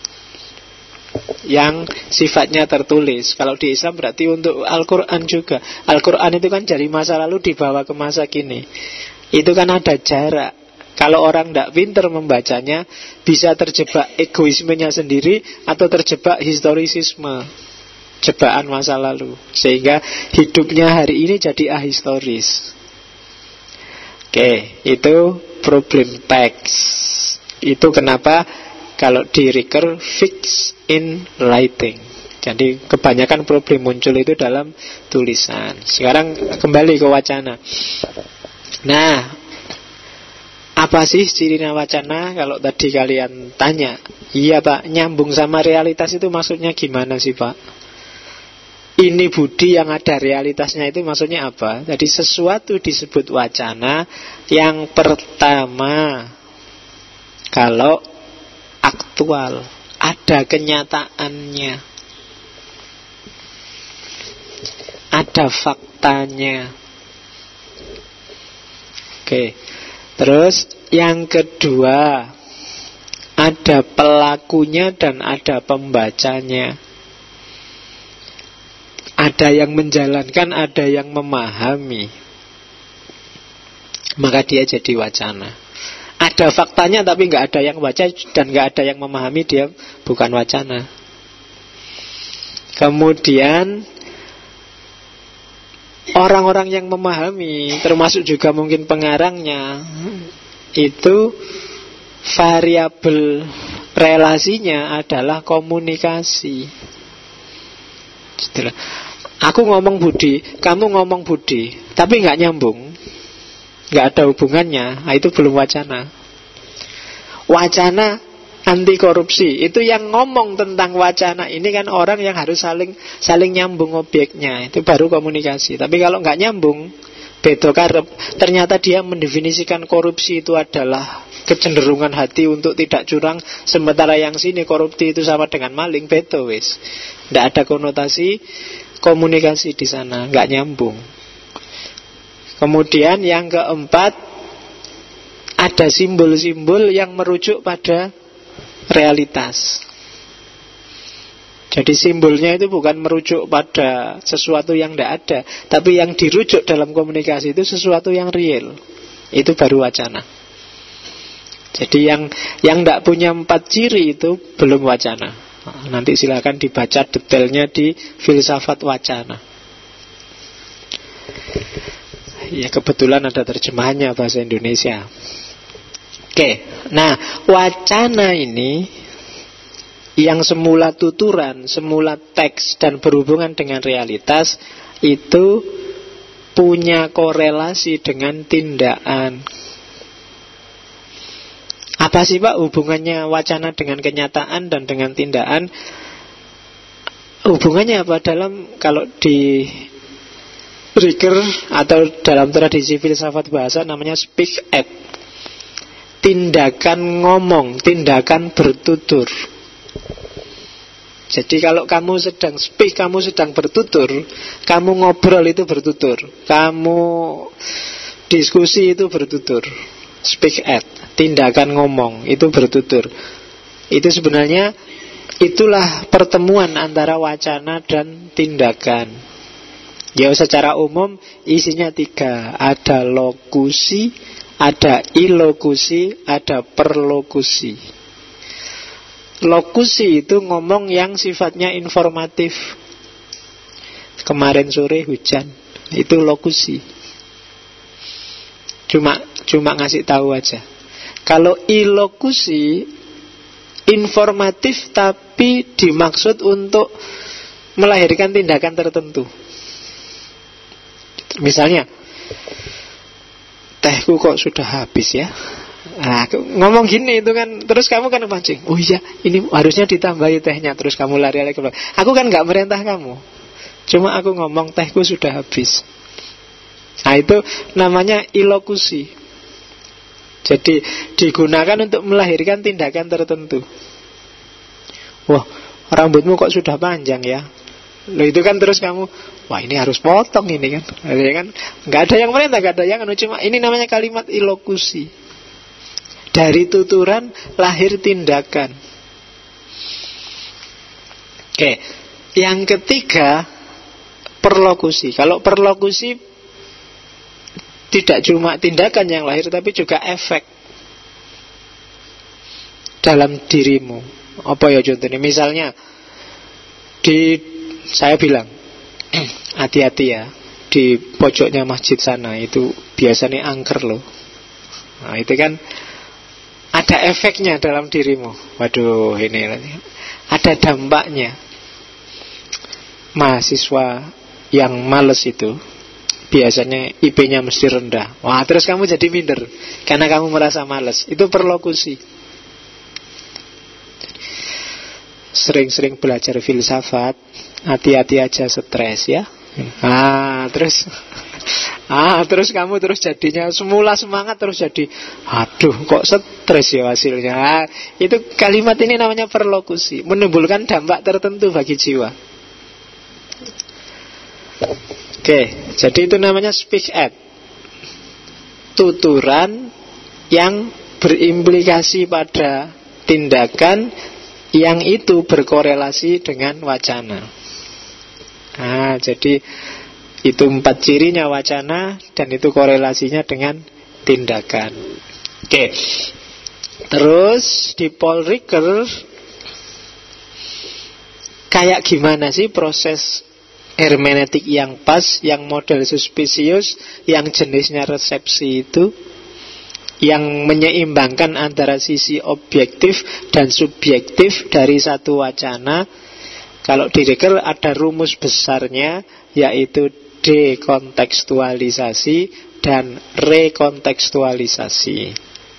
Speaker 1: yang sifatnya tertulis. Kalau di Islam berarti untuk Al-Quran juga. Al-Quran itu kan dari masa lalu dibawa ke masa kini. Itu kan ada jarak. Kalau orang tidak pintar membacanya, bisa terjebak egoismenya sendiri atau terjebak historisisme, jebakan masa lalu, sehingga hidupnya hari ini jadi ahistoris. Oke, itu problem teks. Itu kenapa kalau di Ricoeur fix in writing. Jadi kebanyakan problem muncul itu dalam tulisan. Sekarang kembali ke wacana. Nah, apa sih cirinya wacana? Kalau tadi kalian tanya, iya Pak, nyambung sama realitas itu maksudnya gimana sih Pak? Ini budi yang ada realitasnya itu maksudnya apa? Jadi sesuatu disebut wacana yang pertama, kalau aktual, ada kenyataannya, ada faktanya. Oke. Terus yang kedua, ada pelakunya dan ada pembacanya. Ada yang menjalankan, ada yang memahami. Maka dia jadi wacana. Ada faktanya tapi nggak ada yang baca dan nggak ada yang memahami, dia bukan wacana. Kemudian orang-orang yang memahami, termasuk juga mungkin pengarangnya, itu variabel relasinya adalah komunikasi. Aku ngomong Budi, kamu ngomong Budi, tapi nggak nyambung, nggak ada hubungannya, nah, itu belum wacana. Wacana anti korupsi itu yang ngomong tentang wacana ini kan orang yang harus saling nyambung objeknya, itu baru komunikasi. Tapi kalau nggak nyambung, bedo karep, ternyata dia mendefinisikan korupsi itu adalah kecenderungan hati untuk tidak curang, sementara yang sini korupsi itu sama dengan maling, bedo wis. Nggak ada konotasi komunikasi di sana, nggak nyambung. Kemudian yang keempat, ada simbol-simbol yang merujuk pada realitas. Jadi simbolnya itu bukan merujuk pada sesuatu yang tidak ada, tapi yang dirujuk dalam komunikasi itu sesuatu yang real. Itu baru wacana. Jadi yang tidak punya 4 ciri itu belum wacana. Nanti silakan dibaca detailnya di filsafat wacana. Ya kebetulan ada terjemahannya bahasa Indonesia. Oke, nah wacana ini yang semula tuturan, semula teks dan berhubungan dengan realitas, itu punya korelasi dengan tindakan. Apa sih Pak hubungannya wacana dengan kenyataan dan dengan tindakan? Hubungannya apa? Kalau di Riker atau dalam tradisi filsafat bahasa namanya speak act. Tindakan ngomong, tindakan bertutur. Jadi kalau kamu sedang speak, kamu sedang bertutur, kamu ngobrol itu bertutur, kamu diskusi itu bertutur. Speak act, tindakan ngomong itu bertutur. Itu sebenarnya itulah pertemuan antara wacana dan tindakan. Ya secara umum isinya 3. Ada lokusi, ada ilokusi, ada perlokusi. Lokusi itu ngomong yang sifatnya informatif. Kemarin sore hujan, itu lokusi. Cuma ngasih tahu aja. Kalau ilokusi informatif tapi dimaksud untuk melahirkan tindakan tertentu. Misalnya, tehku kok sudah habis ya. Nah, ngomong gini itu kan, terus kamu kan mancing. Oh iya, ini harusnya ditambahi tehnya. Terus kamu lari-lari ke belakang. Aku kan gak merintah kamu, cuma aku ngomong tehku sudah habis. Nah itu namanya ilokusi. Jadi digunakan untuk melahirkan tindakan tertentu. Wah, rambutmu kok sudah panjang ya. Loh itu kan terus kamu, wah ini harus potong ini kan. Ya kan? Gak ada yang merintah, gak ada yang cuma ini namanya kalimat ilokusi. Dari tuturan lahir tindakan. Oke, yang ketiga perlokusi. Kalau perlokusi tidak cuma tindakan yang lahir, tapi juga efek dalam dirimu. Apa ya contohnya? Misalnya saya bilang, hati-hati ya, di pojoknya masjid sana itu biasanya angker loh. Nah itu kan ada efeknya dalam dirimu. Waduh, ini ada dampaknya. Mahasiswa yang males itu biasanya IP-nya mesti rendah. Wah, terus kamu jadi minder karena kamu merasa malas. Itu perlokusi. Sering-sering belajar filsafat, hati-hati aja stres ya. Terus kamu terus jadinya semula semangat terus jadi aduh kok stres ya hasilnya. Itu kalimat ini namanya perlokusi, menimbulkan dampak tertentu bagi jiwa. Oke, jadi itu namanya speech act. Tuturan yang berimplikasi pada tindakan yang itu berkorelasi dengan wacana. Nah, jadi itu 4 cirinya wacana dan itu korelasinya dengan tindakan. Oke. Terus di Paul Ricoeur kayak gimana sih proses hermeneutik yang pas, yang model suspicious, yang jenisnya resepsi itu, yang menyeimbangkan antara sisi objektif dan subjektif dari satu wacana. Kalau di Ricoeur ada rumus besarnya, yaitu dekontekstualisasi dan rekontekstualisasi.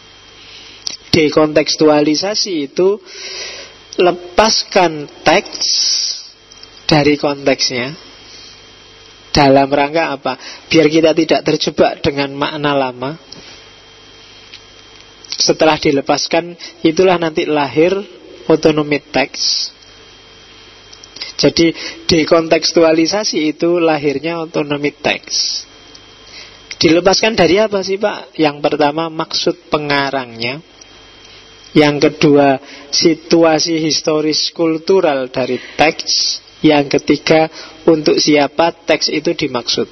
Speaker 1: Dekontekstualisasi itu lepaskan teks dari konteksnya. Dalam rangka apa? Biar kita tidak terjebak dengan makna lama. Setelah dilepaskan, itulah nanti lahir otonomi teks. Jadi dekontekstualisasi itu lahirnya otonomi teks. Dilepaskan dari apa sih Pak? Yang pertama maksud pengarangnya. Yang kedua situasi historis kultural dari teks. Yang ketiga untuk siapa teks itu dimaksud.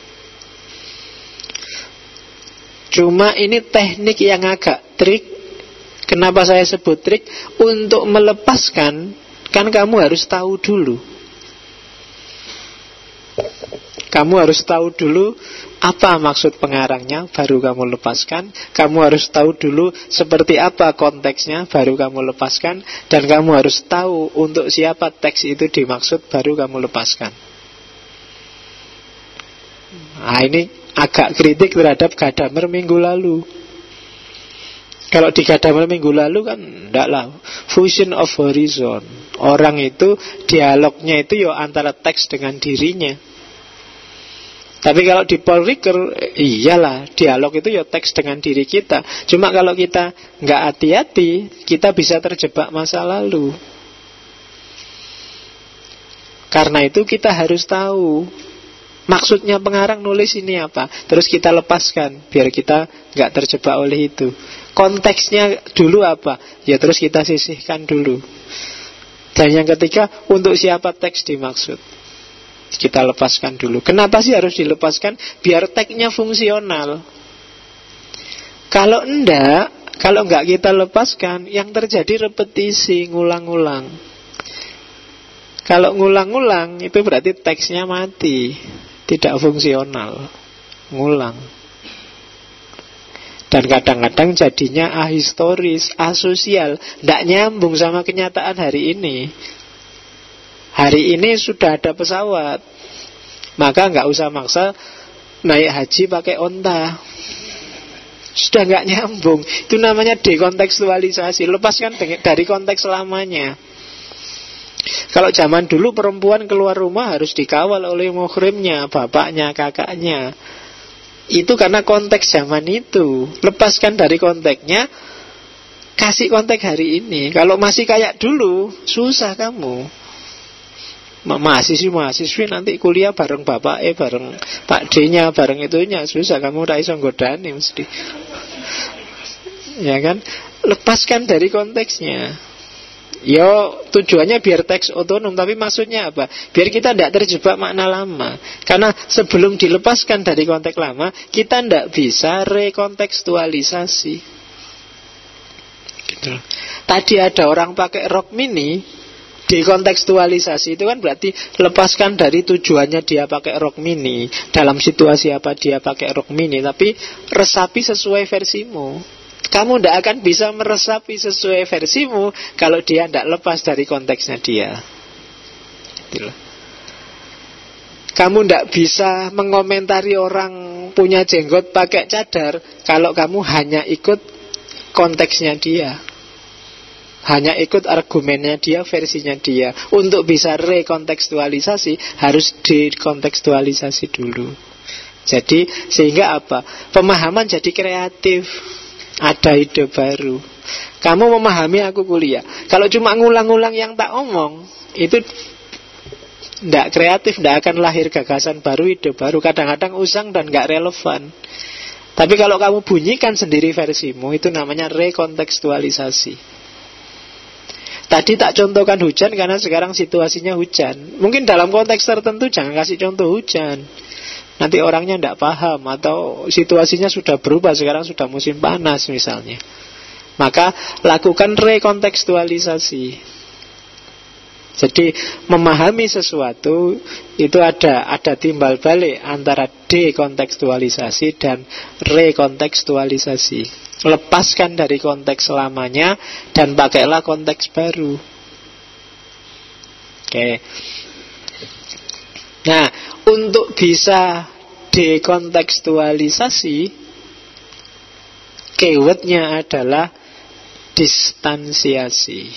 Speaker 1: Cuma ini teknik yang agak trik. Kenapa saya sebut trik? Untuk melepaskan, kan kamu harus tahu dulu. Kamu harus tahu dulu apa maksud pengarangnya, baru kamu lepaskan. Kamu harus tahu dulu seperti apa konteksnya, baru kamu lepaskan. Dan kamu harus tahu untuk siapa teks itu dimaksud, baru kamu lepaskan. Nah ini agak kritik terhadap Gadamer minggu lalu. Kalau di Gadamer minggu lalu kan enggak lah, fusion of horizon. Orang itu dialognya itu ya antara teks dengan dirinya. Tapi kalau di Paul Ricoeur, iyalah dialog itu ya teks dengan diri kita. Cuma kalau kita nggak hati-hati, kita bisa terjebak masa lalu. Karena itu kita harus tahu maksudnya pengarang nulis ini apa. Terus kita lepaskan, biar kita nggak terjebak oleh itu. Konteksnya dulu apa? Ya terus kita sisihkan dulu. Dan yang ketiga, untuk siapa teks dimaksud, kita lepaskan dulu. Kenapa sih harus dilepaskan? Biar teksnya fungsional. Kalau enggak kita lepaskan, yang terjadi repetisi, ngulang-ngulang. Kalau ngulang-ngulang, itu berarti teksnya mati, tidak fungsional, ngulang. Dan kadang-kadang jadinya ahistoris, asosial, tidak nyambung sama kenyataan hari ini. Hari ini sudah ada pesawat, maka nggak usah maksa naik haji pakai onta. Sudah nggak nyambung. Itu namanya dekontekstualisasi. Lepaskan dari konteks lamanya. Kalau zaman dulu perempuan keluar rumah harus dikawal oleh muhrimnya, bapaknya, kakaknya. Itu karena konteks zaman itu. Lepaskan dari konteksnya, kasih konteks hari ini. Kalau masih kayak dulu, susah kamu. Mahasiswi nanti kuliah bareng bapak bareng Pak D-nya, bareng itunya, susah, kamu ora iso nggodani mesti. Ya kan? Lepaskan dari konteksnya. Yo, tujuannya biar teks otonom, tapi maksudnya apa? Biar kita tidak terjebak makna lama. Karena sebelum dilepaskan dari konteks lama, kita tidak bisa rekontekstualisasi. Gitu. Tadi ada orang pakai rok mini. Dekontekstualisasi itu kan berarti lepaskan dari tujuannya dia pakai rok mini, dalam situasi apa dia pakai rok mini, tapi resapi sesuai versimu. Kamu tidak akan bisa meresapi sesuai versimu kalau dia tidak lepas dari konteksnya dia. Itulah. Kamu tidak bisa mengomentari orang punya jenggot pakai cadar kalau kamu hanya ikut konteksnya dia, hanya ikut argumennya dia, versinya dia. Untuk bisa rekontekstualisasi harus dekontekstualisasi dulu. Jadi sehingga apa? Pemahaman jadi kreatif, ada ide baru. Kamu memahami aku kuliah. Kalau cuma ngulang-ngulang yang tak omong, itu tidak kreatif, tidak akan lahir gagasan baru, ide baru. Kadang-kadang usang dan gak relevan. Tapi kalau kamu bunyikan sendiri versimu, itu namanya rekontekstualisasi. Tadi tak contohkan hujan karena sekarang situasinya hujan. Mungkin dalam konteks tertentu jangan kasih contoh hujan, nanti orangnya tidak paham. Atau situasinya sudah berubah, sekarang sudah musim panas misalnya. Maka lakukan rekontekstualisasi. Jadi memahami sesuatu itu ada timbal balik antara dekontekstualisasi dan rekontekstualisasi. Lepaskan dari konteks lamanya dan pakailah konteks baru. Oke. Nah, untuk bisa dekontekstualisasi, keywordnya adalah distansiasi.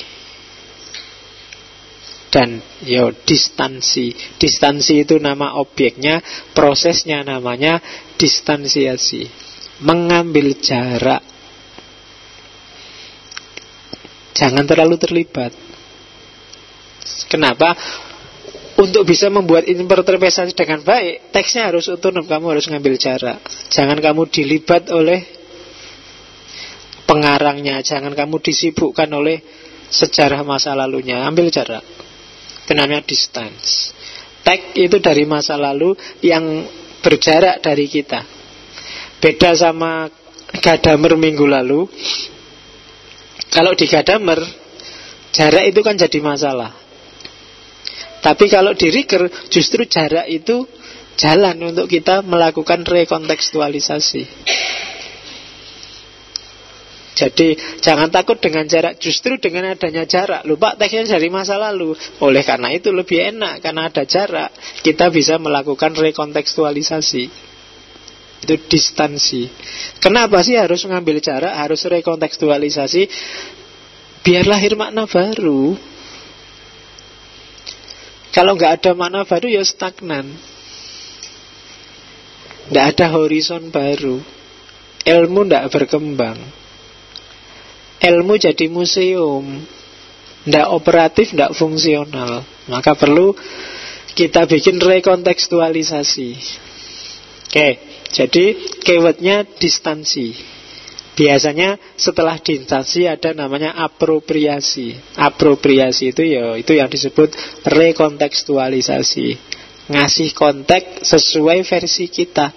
Speaker 1: Dan distansi. Distansi itu nama objeknya, prosesnya namanya distansiasi. Mengambil jarak. Jangan terlalu terlibat. Kenapa? Untuk bisa membuat interpretasi dengan baik, teksnya harus otonom, kamu harus ngambil jarak. Jangan kamu dilibat oleh pengarangnya, jangan kamu disibukkan oleh sejarah masa lalunya. Ambil jarak. Itu namanya distance. Teks itu dari masa lalu yang berjarak dari kita. Beda sama Gadamer minggu lalu. Kalau di Gadamer, jarak itu kan jadi masalah. Tapi kalau di Riker, justru jarak itu jalan untuk kita melakukan rekontekstualisasi. Jadi jangan takut dengan jarak. Justru dengan adanya jarak, lupa teksnya dari masa lalu. Oleh karena itu lebih enak, karena ada jarak, kita bisa melakukan rekontekstualisasi. Itu distansi. Kenapa sih harus mengambil jarak, harus rekontekstualisasi? Biar lahir makna baru. Kalau nggak ada makna baru ya stagnan. Nggak ada horizon baru. Ilmu nggak berkembang. Ilmu jadi museum. Nggak operatif, nggak fungsional. Maka perlu kita bikin rekontekstualisasi. Oke, jadi keywordnya distansi. Biasanya setelah distansi ada namanya apropriasi. Apropriasi itu itu yang disebut rekontekstualisasi. Ngasih konteks sesuai versi kita.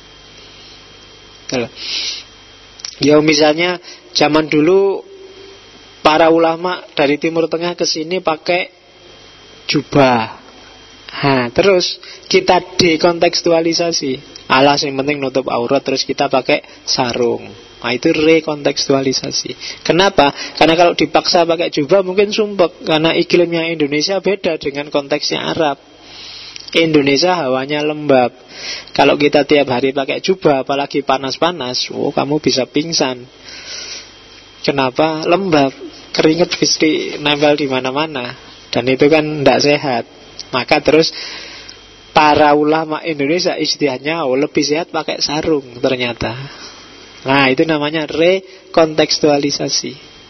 Speaker 1: Misalnya zaman dulu para ulama dari Timur Tengah ke sini pakai jubah. Terus kita dekontekstualisasi. Alas yang penting nutup aurat, terus kita pakai sarung. Itu rekontekstualisasi. Kenapa? Karena kalau dipaksa pakai jubah mungkin sumpek. Karena iklimnya Indonesia beda dengan konteksnya Arab. Indonesia hawanya lembab. Kalau kita tiap hari pakai jubah, apalagi panas-panas, kamu bisa pingsan. Kenapa? Lembab, keringat pasti nempel di mana-mana. Dan itu kan tidak sehat. Maka terus para ulama Indonesia istilahnya lebih sehat pakai sarung ternyata. Nah, itu namanya rekontekstualisasi.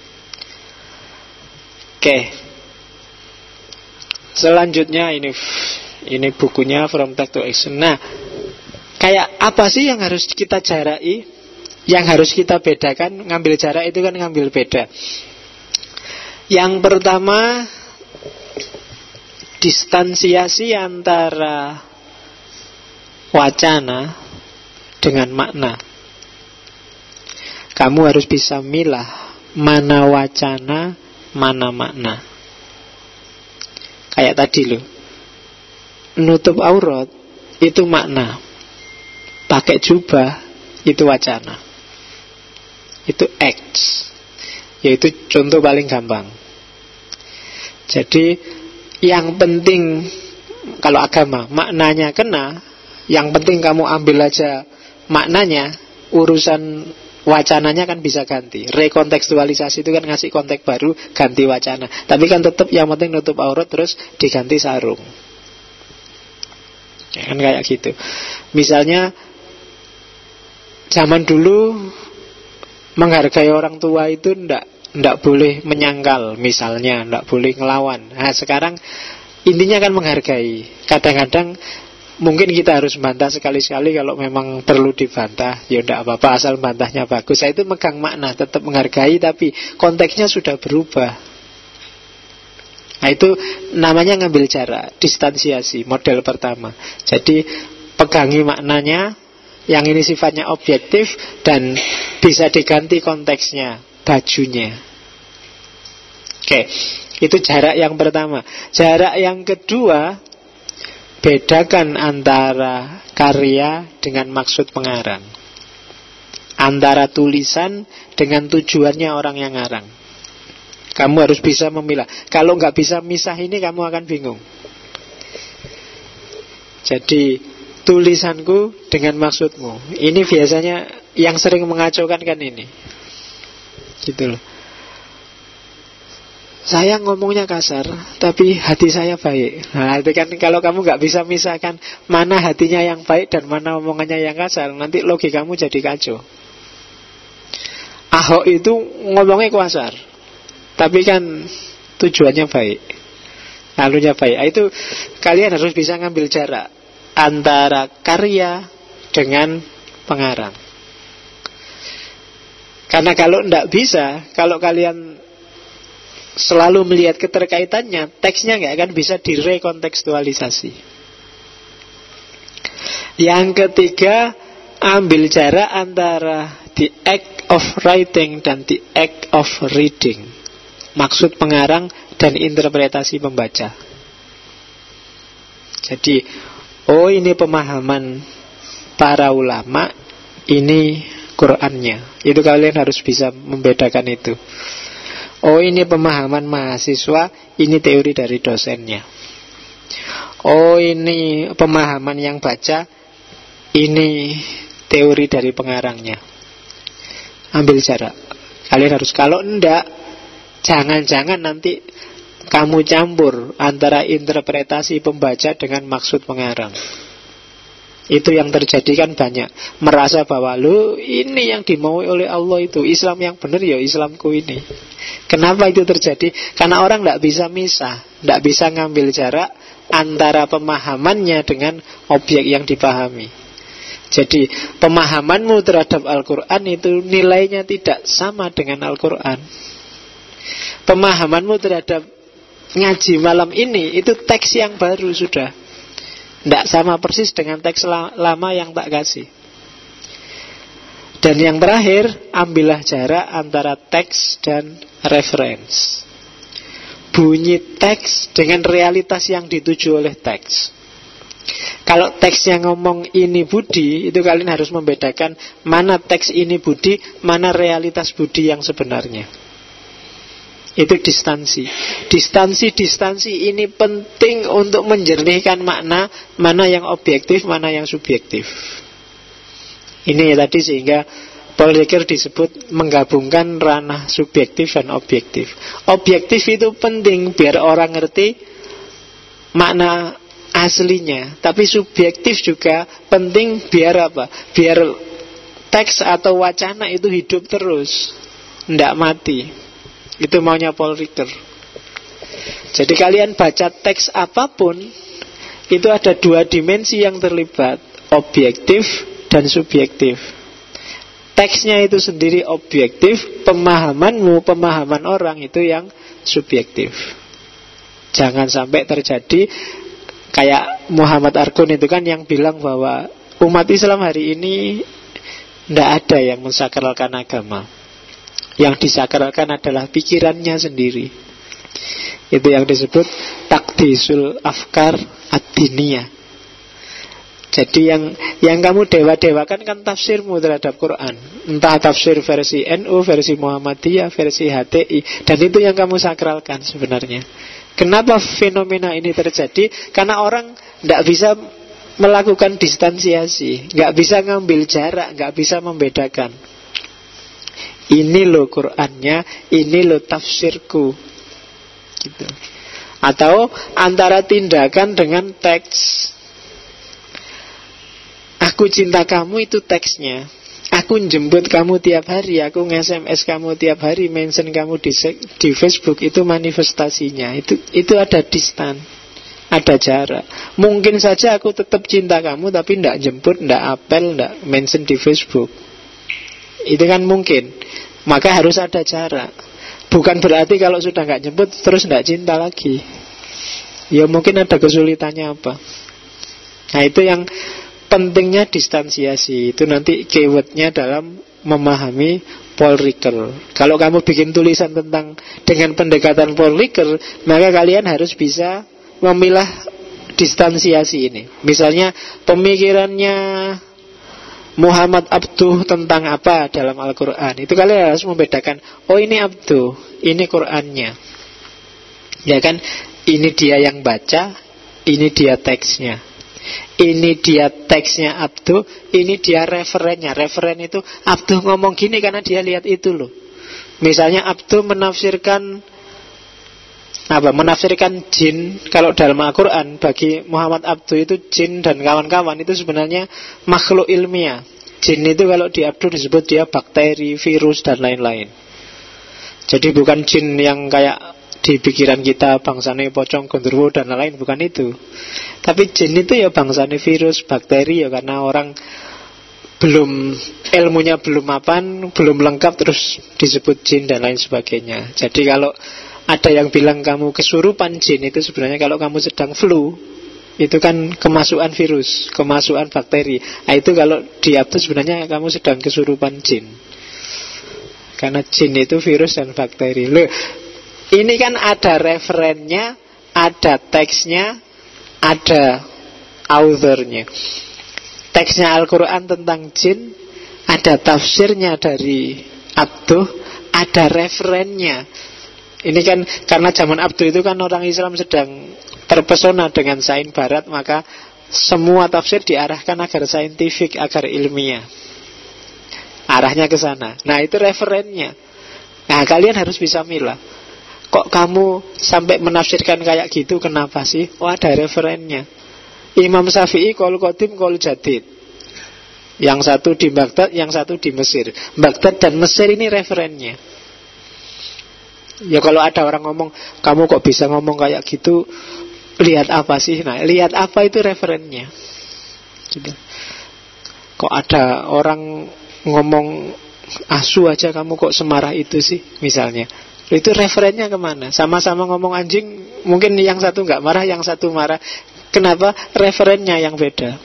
Speaker 1: Oke. Selanjutnya ini bukunya From Text to Action. Nah, kayak apa sih yang harus kita jarai? Yang harus kita bedakan? Ngambil jarak itu kan ngambil beda. Yang pertama, distansiasi antara wacana dengan makna. Kamu harus bisa milah mana wacana, mana makna. Kayak tadi loh, nutup aurat itu makna, pakai jubah itu wacana, itu acts. Yaitu contoh paling gampang. Jadi yang penting kalau agama, maknanya kena, yang penting kamu ambil aja maknanya, urusan wacananya kan bisa ganti. Rekontekstualisasi itu kan ngasih konteks baru, ganti wacana. Tapi kan tetap yang penting nutup aurat, terus diganti sarung. Ya, kan kayak gitu. Misalnya zaman dulu menghargai orang tua itu ndak boleh menyangkal, misalnya ndak boleh ngelawan. Nah, sekarang intinya kan menghargai. Kadang-kadang mungkin kita harus bantah sekali-sekali. Kalau memang perlu dibantah, ya tidak apa-apa, asal bantahnya bagus. Saya itu megang makna, tetap menghargai, tapi konteksnya sudah berubah. Nah, itu namanya ngambil jarak, distansiasi, model pertama. Jadi pegangi maknanya, yang ini sifatnya objektif dan bisa diganti konteksnya, bajunya. Oke, itu jarak yang pertama. Jarak yang kedua, bedakan antara karya dengan maksud pengarang, antara tulisan dengan tujuannya orang yang ngarang. Kamu harus bisa memilah. Kalau nggak bisa misah ini, kamu akan bingung. Jadi tulisanku dengan maksudmu. Ini biasanya yang sering mengacaukan kan ini. Gitu loh. Saya ngomongnya kasar, tapi hati saya baik. Nah, itu kan kalau kamu gak bisa misahkan mana hatinya yang baik dan mana omongannya yang kasar, nanti logikamu jadi kacau. Ahok itu ngomongnya kasar, tapi kan tujuannya baik, halunya baik. Itu kalian harus bisa ngambil jarak antara karya dengan pengarang. Karena kalau tidak bisa, kalau kalian selalu melihat keterkaitannya, teksnya nggak akan bisa direkontekstualisasi. Yang ketiga, ambil jarak antara the act of writing dan the act of reading. Maksud pengarang dan interpretasi pembaca. Jadi, oh ini pemahaman para ulama, ini Qur'annya. Itu kalian harus bisa membedakan itu. Oh ini pemahaman mahasiswa, ini teori dari dosennya. Oh ini pemahaman yang baca, ini teori dari pengarangnya. Ambil jarak. Kalian harus, kalau enggak, jangan-jangan nanti kamu campur antara interpretasi pembaca dengan maksud pengarang. Itu yang terjadi kan banyak. Merasa bahwa lo ini yang dimaui oleh Allah itu, Islam yang benar ya Islamku ini. Kenapa itu terjadi? Karena orang tidak bisa misah, tidak bisa ngambil jarak antara pemahamannya dengan objek yang dipahami. Jadi pemahamanmu terhadap Al-Quran itu nilainya tidak sama dengan Al-Quran. Pemahamanmu terhadap ngaji malam ini itu teks yang baru sudah, tidak sama persis dengan teks lama yang tak kasih. Dan yang terakhir, ambillah jarak antara teks dan reference. Bunyi teks dengan realitas yang dituju oleh teks. Kalau teksnya ngomong ini Budi, itu kalian harus membedakan mana teks ini Budi, mana realitas Budi yang sebenarnya. Itu distansi. Distansi ini penting untuk menjernihkan makna, mana yang objektif, mana yang subjektif. Ini tadi sehingga Paul Ricoeur disebut menggabungkan ranah subjektif dan objektif. Objektif itu penting biar orang ngerti makna aslinya, tapi subjektif juga penting biar apa? Biar teks atau wacana itu hidup terus, tidak mati. Itu maunya Paul Ricoeur. Jadi kalian baca teks apapun, itu ada dua dimensi yang terlibat, objektif dan subjektif. Teksnya itu sendiri objektif, pemahamanmu, pemahaman orang itu yang subjektif. Jangan sampai terjadi kayak Muhammad Argun itu kan yang bilang bahwa umat Islam hari ini tidak ada yang mensakralkan agama. Yang disakralkan adalah pikirannya sendiri. Itu yang disebut takdisul afkar ad-diniyah. Jadi yang kamu dewa-dewakan kan tafsirmu terhadap Quran. Entah tafsir versi NU, versi Muhammadiyah, versi HTI. Dan itu yang kamu sakralkan sebenarnya. Kenapa fenomena ini terjadi? Karena orang tidak bisa melakukan distansiasi, nggak bisa ngambil jarak, nggak bisa membedakan. Ini loh Qur'annya, ini loh tafsirku, gitu. Atau antara tindakan dengan teks. Aku cinta kamu itu teksnya. Aku jemput kamu tiap hari, aku nge-SMS kamu tiap hari, mention kamu di Facebook, itu manifestasinya. Itu ada distan, ada jarak. Mungkin saja aku tetap cinta kamu, tapi tidak jemput, tidak apel, tidak mention di Facebook. Itu kan mungkin. Maka harus ada jarak. Bukan berarti kalau sudah nggak jemput terus tidak cinta lagi. Ya mungkin ada kesulitannya apa. Nah itu yang pentingnya distansiasi. Itu nanti keywordnya dalam memahami Paul Ricoeur. Kalau kamu bikin tulisan dengan pendekatan Paul Ricoeur, maka kalian harus bisa memilah distansiasi ini. Misalnya pemikirannya Muhammad Abduh tentang apa dalam Al-Quran, itu kalian harus membedakan. Oh ini Abduh, ini Qurannya. Ya kan, ini dia yang baca, ini dia teksnya. Ini dia teksnya Abduh, ini dia referennya. Referen itu Abduh ngomong gini karena dia lihat itu loh. Misalnya Abduh menafsirkan menafsirkan jin. Kalau dalam Al-Quran bagi Muhammad Abduh itu jin dan kawan-kawan itu sebenarnya makhluk ilmiah. Jin itu kalau di Abduh disebut dia bakteri, virus dan lain-lain. Jadi bukan jin yang kayak di pikiran kita bangsane pocong, gondorwo dan lain-lain, bukan itu. Tapi jin itu ya bangsane virus, bakteri ya, karena orang ilmunya belum mapan, belum lengkap terus disebut jin dan lain sebagainya. Jadi kalau ada yang bilang kamu kesurupan jin, itu sebenarnya kalau kamu sedang flu, itu kan kemasukan virus, kemasukan bakteri. Nah, itu kalau di Abduh sebenarnya kamu sedang kesurupan jin. Karena jin itu virus dan bakteri. Loh, ini kan ada referennya, ada teksnya, ada authornya. Teksnya Al-Quran tentang jin, ada tafsirnya dari Abduh, ada referennya. Ini kan karena zaman Abduh itu kan orang Islam sedang terpesona dengan sains barat, maka semua tafsir diarahkan agar saintifik, agar ilmiah. Arahnya ke sana. Nah, itu referennya. Nah, kalian harus bisa milah. Kok kamu sampai menafsirkan kayak gitu, kenapa sih? Oh, ada referennya. Imam Syafi'i qaul qadim qaul jadid. Yang satu di Baghdad, yang satu di Mesir. Baghdad dan Mesir ini referennya. Ya kalau ada orang ngomong, kamu kok bisa ngomong kayak gitu, lihat apa sih? Nah, lihat apa itu referennya. Kok ada orang ngomong asu aja kamu kok semarah itu sih, misalnya. Itu referennya kemana? Sama-sama ngomong anjing, mungkin yang satu nggak marah, yang satu marah. Kenapa? Referennya yang beda.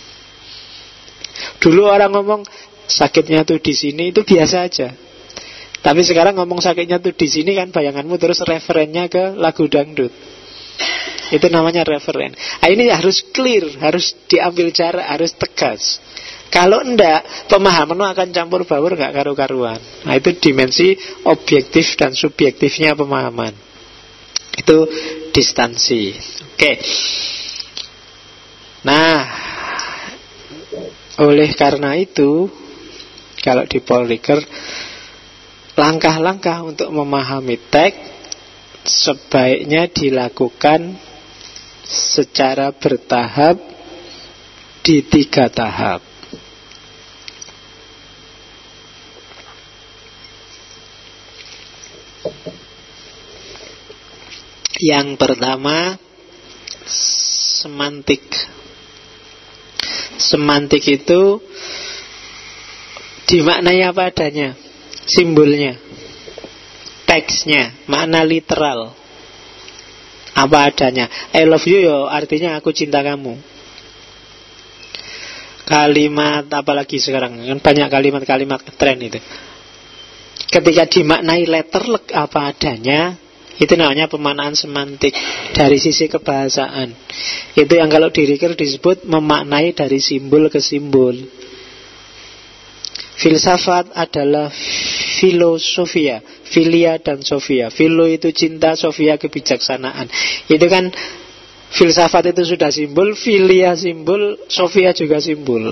Speaker 1: Dulu orang ngomong sakitnya tuh di sini, itu biasa aja. Tapi sekarang ngomong sakitnya tuh di sini kan bayanganmu terus referennya ke lagu dangdut. Itu namanya referen. Nah, ini harus clear, harus diambil jarak, harus tegas. Kalau enggak, pemahamanmu akan campur baur, enggak karu-karuan. Nah, itu dimensi objektif dan subjektifnya pemahaman. Itu distansi. Oke. Nah, oleh karena itu, kalau di Paul Ricoeur, langkah-langkah untuk memahami teks sebaiknya dilakukan secara bertahap di 3 tahap. Yang pertama, semantik. Semantik itu dimaknai apa adanya, simbolnya, teksnya, makna literal, apa adanya. I love you yo artinya aku cinta kamu. Kalimat apalagi sekarang kan banyak kalimat-kalimat tren itu. Ketika dimaknai letterlek apa adanya, itu namanya pemaknaan semantik dari sisi kebahasaan. Itu yang kalau di Ricoeur disebut memaknai dari simbol ke simbol. Filsafat adalah filosofia, filia dan sofia. Filo itu cinta, sofia kebijaksanaan. Itu kan filsafat itu sudah simbol, filia simbol, sofia juga simbol.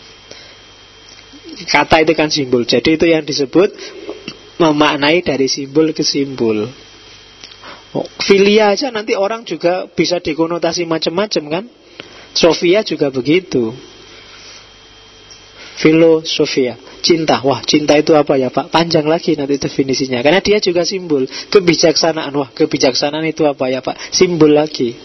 Speaker 1: Kata itu kan simbol. Jadi itu yang disebut memaknai dari simbol ke simbol. Filia aja nanti orang juga bisa dikonotasi macam-macam kan. Sofia juga begitu. Filosofia, cinta. Wah, cinta itu apa ya Pak? Panjang lagi nanti definisinya. Karena dia juga simbol. Kebijaksanaan. Wah, kebijaksanaan itu apa ya Pak? Simbol lagi.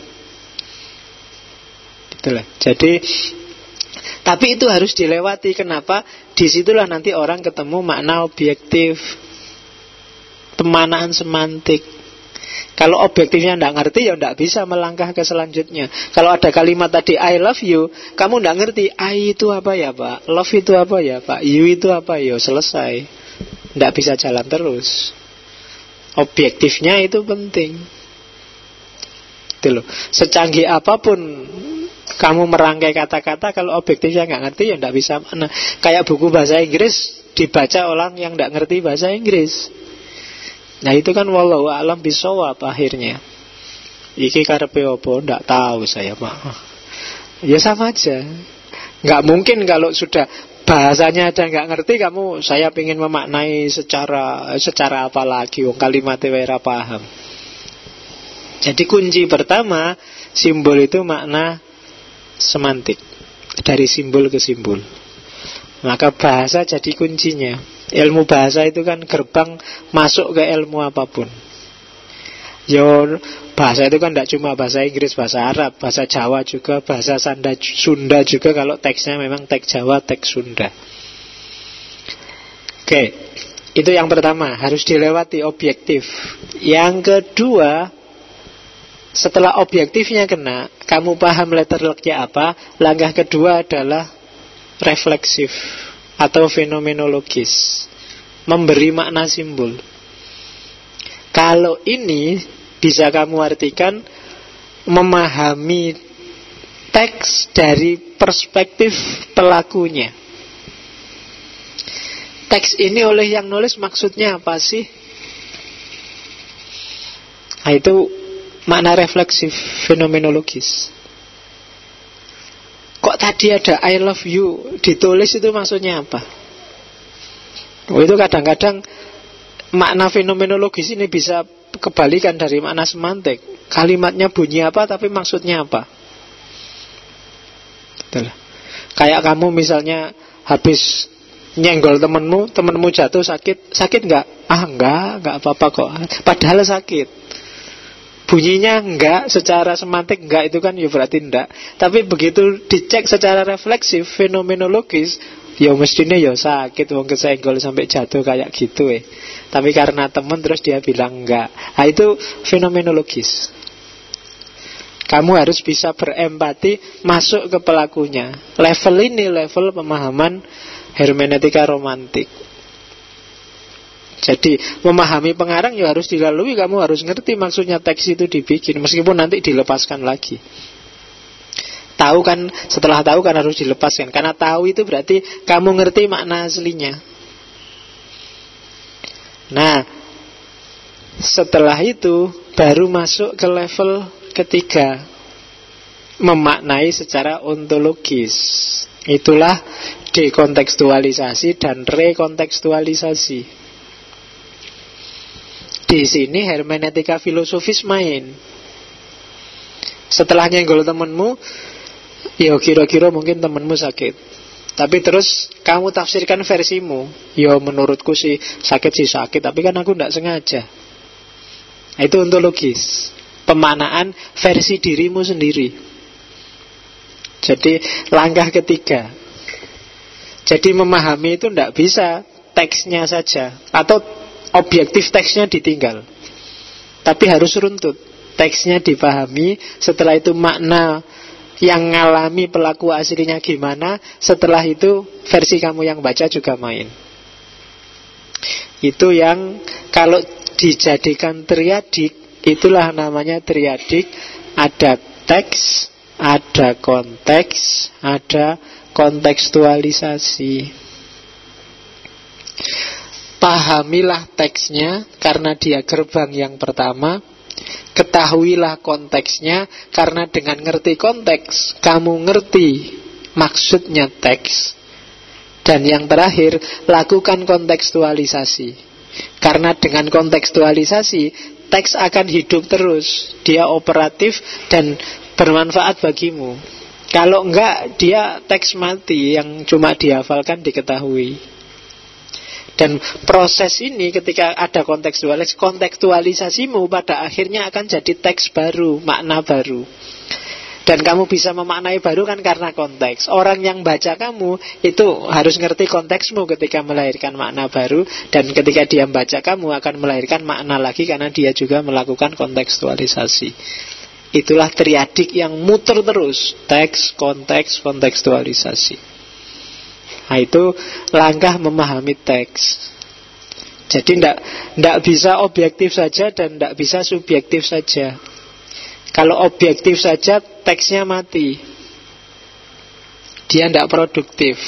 Speaker 1: Itulah. Jadi, tapi itu harus dilewati. Kenapa? Disitulah nanti orang ketemu makna objektif, pemaknaan semantik. Kalau objektifnya tidak ngerti, ya tidak bisa melangkah ke selanjutnya. Kalau ada kalimat tadi I love you, kamu tidak ngerti I itu apa ya Pak, love itu apa ya Pak, you itu apa ya, selesai. Tidak bisa jalan terus. Objektifnya itu penting. Itu loh. Secanggih apapun kamu merangkai kata-kata, kalau objektifnya nggak ngerti, ya tidak bisa. Nah, kayak buku bahasa Inggris dibaca orang yang tidak ngerti bahasa Inggris. Nah itu kan wallahu a'lam bishawab akhirnya. Iki karepe apa ndak tahu saya Pak. Ya sama aja. Nggak mungkin kalau sudah bahasanya aja nggak ngerti, kamu saya ingin memaknai secara apa lagi, wong kalimatnya ora paham. Jadi kunci pertama, simbol itu makna semantik, dari simbol ke simbol. Maka bahasa jadi kuncinya. Ilmu bahasa itu kan gerbang masuk ke ilmu apapun. Yo, bahasa itu kan tidak cuma bahasa Inggris, bahasa Arab, bahasa Jawa juga, bahasa Sunda juga. Kalau teksnya memang teks Jawa, teks Sunda. Oke, itu yang pertama, harus dilewati objektif. Yang kedua, setelah objektifnya kena, kamu paham letter luck-nya apa, langkah kedua adalah refleksif atau fenomenologis, memberi makna simbol. Kalau ini bisa kamu artikan memahami teks dari perspektif pelakunya. Teks ini oleh yang nulis maksudnya apa sih? Nah, itu makna refleksif fenomenologis. Kok tadi ada I love you ditulis, itu maksudnya apa? Itu kadang-kadang makna fenomenologis ini bisa kebalikan dari makna semantik. Kalimatnya bunyi apa tapi maksudnya apa? Itulah. Kayak kamu misalnya habis nyenggol temenmu jatuh sakit nggak? Nggak apa-apa kok. Padahal sakit. Bunyinya enggak, secara semantik enggak, itu kan ya berarti enggak. Tapi begitu dicek secara refleksif, fenomenologis, ya mestinya ya sakit, wong kesenggol sampai jatuh kayak gitu Tapi karena teman terus dia bilang enggak. Nah, itu fenomenologis. Kamu harus bisa berempati, masuk ke pelakunya. Level ini level pemahaman hermeneutika romantik. Jadi memahami pengarang ya harus dilalui. Kamu harus ngerti maksudnya teks itu dibikin, meskipun nanti dilepaskan lagi. Tahu kan, setelah tahu kan harus dilepaskan. Karena tahu itu berarti kamu ngerti makna aslinya. Nah, setelah itu baru masuk ke level ketiga, memaknai secara ontologis. Itulah dekontekstualisasi dan rekontekstualisasi. Di sini hermeneutika filosofis main. Setelah nyenggol temenmu, ya kira-kira mungkin temenmu sakit, tapi terus kamu tafsirkan versimu. Ya menurutku sih sakit, tapi kan aku tidak sengaja. Itu ontologis, pemaknaan versi dirimu sendiri. Jadi langkah ketiga. Jadi memahami itu tidak bisa teksnya saja, atau objektif teksnya ditinggal, tapi harus runtut. Teksnya dipahami, setelah itu makna yang ngalami pelaku aslinya gimana, setelah itu versi kamu yang baca juga main. Itu yang kalau dijadikan triadik, itulah namanya triadik. Ada teks, ada konteks, ada kontekstualisasi. Pahamilah teksnya karena dia gerbang yang pertama. Ketahuilah konteksnya karena dengan ngerti konteks, kamu ngerti maksudnya teks. Dan yang terakhir, lakukan kontekstualisasi. Karena dengan kontekstualisasi, teks akan hidup terus. Dia operatif dan bermanfaat bagimu. Kalau enggak, dia teks mati yang cuma dihafalkan, diketahui. Dan proses ini ketika ada kontekstualisasimu pada akhirnya akan jadi teks baru, makna baru. Dan kamu bisa memaknai baru kan karena konteks. Orang yang baca kamu itu harus ngerti konteksmu ketika melahirkan makna baru. Dan ketika dia membaca kamu akan melahirkan makna lagi karena dia juga melakukan kontekstualisasi. Itulah triadik yang muter terus, teks, konteks, kontekstualisasi. Nah, itu langkah memahami teks. Jadi tidak bisa objektif saja dan tidak bisa subjektif saja. Kalau objektif saja, teksnya mati. Dia tidak produktif.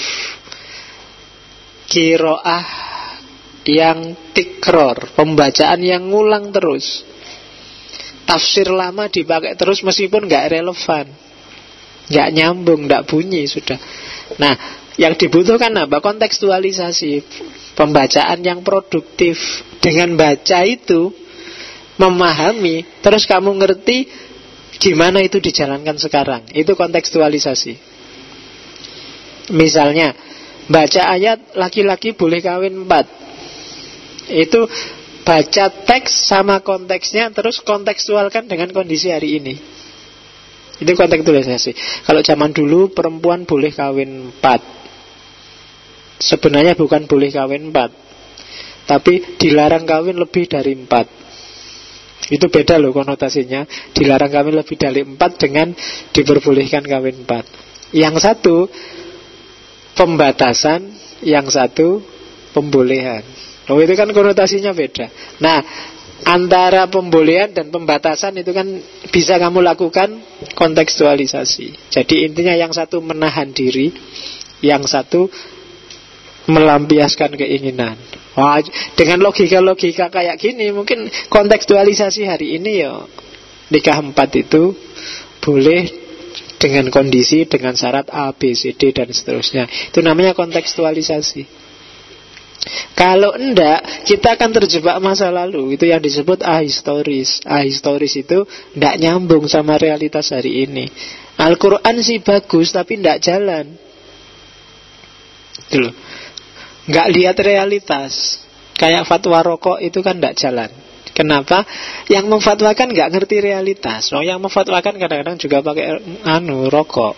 Speaker 1: Qiraah yang tikror, pembacaan yang ngulang terus. Tafsir lama dipakai terus meskipun nggak relevan. nggak nyambung, nggak bunyi sudah. Nah, yang dibutuhkan apa? Kontekstualisasi, pembacaan yang produktif. Dengan baca itu memahami, terus kamu ngerti gimana itu dijalankan sekarang. Itu kontekstualisasi. Misalnya baca ayat laki-laki boleh kawin 4. Itu baca teks sama konteksnya, terus kontekstualkan dengan kondisi hari ini. Itu kontekstualisasi. Kalau zaman dulu perempuan boleh kawin 4, sebenarnya bukan boleh kawin 4, tapi dilarang kawin lebih dari 4. Itu beda loh konotasinya. Dilarang kawin lebih dari 4 dengan diperbolehkan kawin 4. Yang satu pembatasan, yang satu pembolehan. Oh, itu kan konotasinya beda. Nah, antara pembolehan dan pembatasan itu kan bisa kamu lakukan kontekstualisasi. Jadi intinya yang satu menahan diri, yang satu melampiaskan keinginan. Wah, dengan logika-logika kayak gini mungkin kontekstualisasi hari ini ya nikah 4 itu boleh dengan kondisi, dengan syarat A, B, C, D dan seterusnya. Itu namanya kontekstualisasi. Kalau enggak, kita akan terjebak masa lalu. Itu yang disebut ahistoris. Ahistoris itu enggak nyambung sama realitas hari ini. Al-Quran sih bagus, tapi enggak jalan. Itu loh. Nggak lihat realitas. Kayak fatwa rokok itu kan nggak jalan. Kenapa? Yang memfatwakan nggak ngerti realitas. Oh, yang memfatwakan kadang-kadang juga pakai rokok.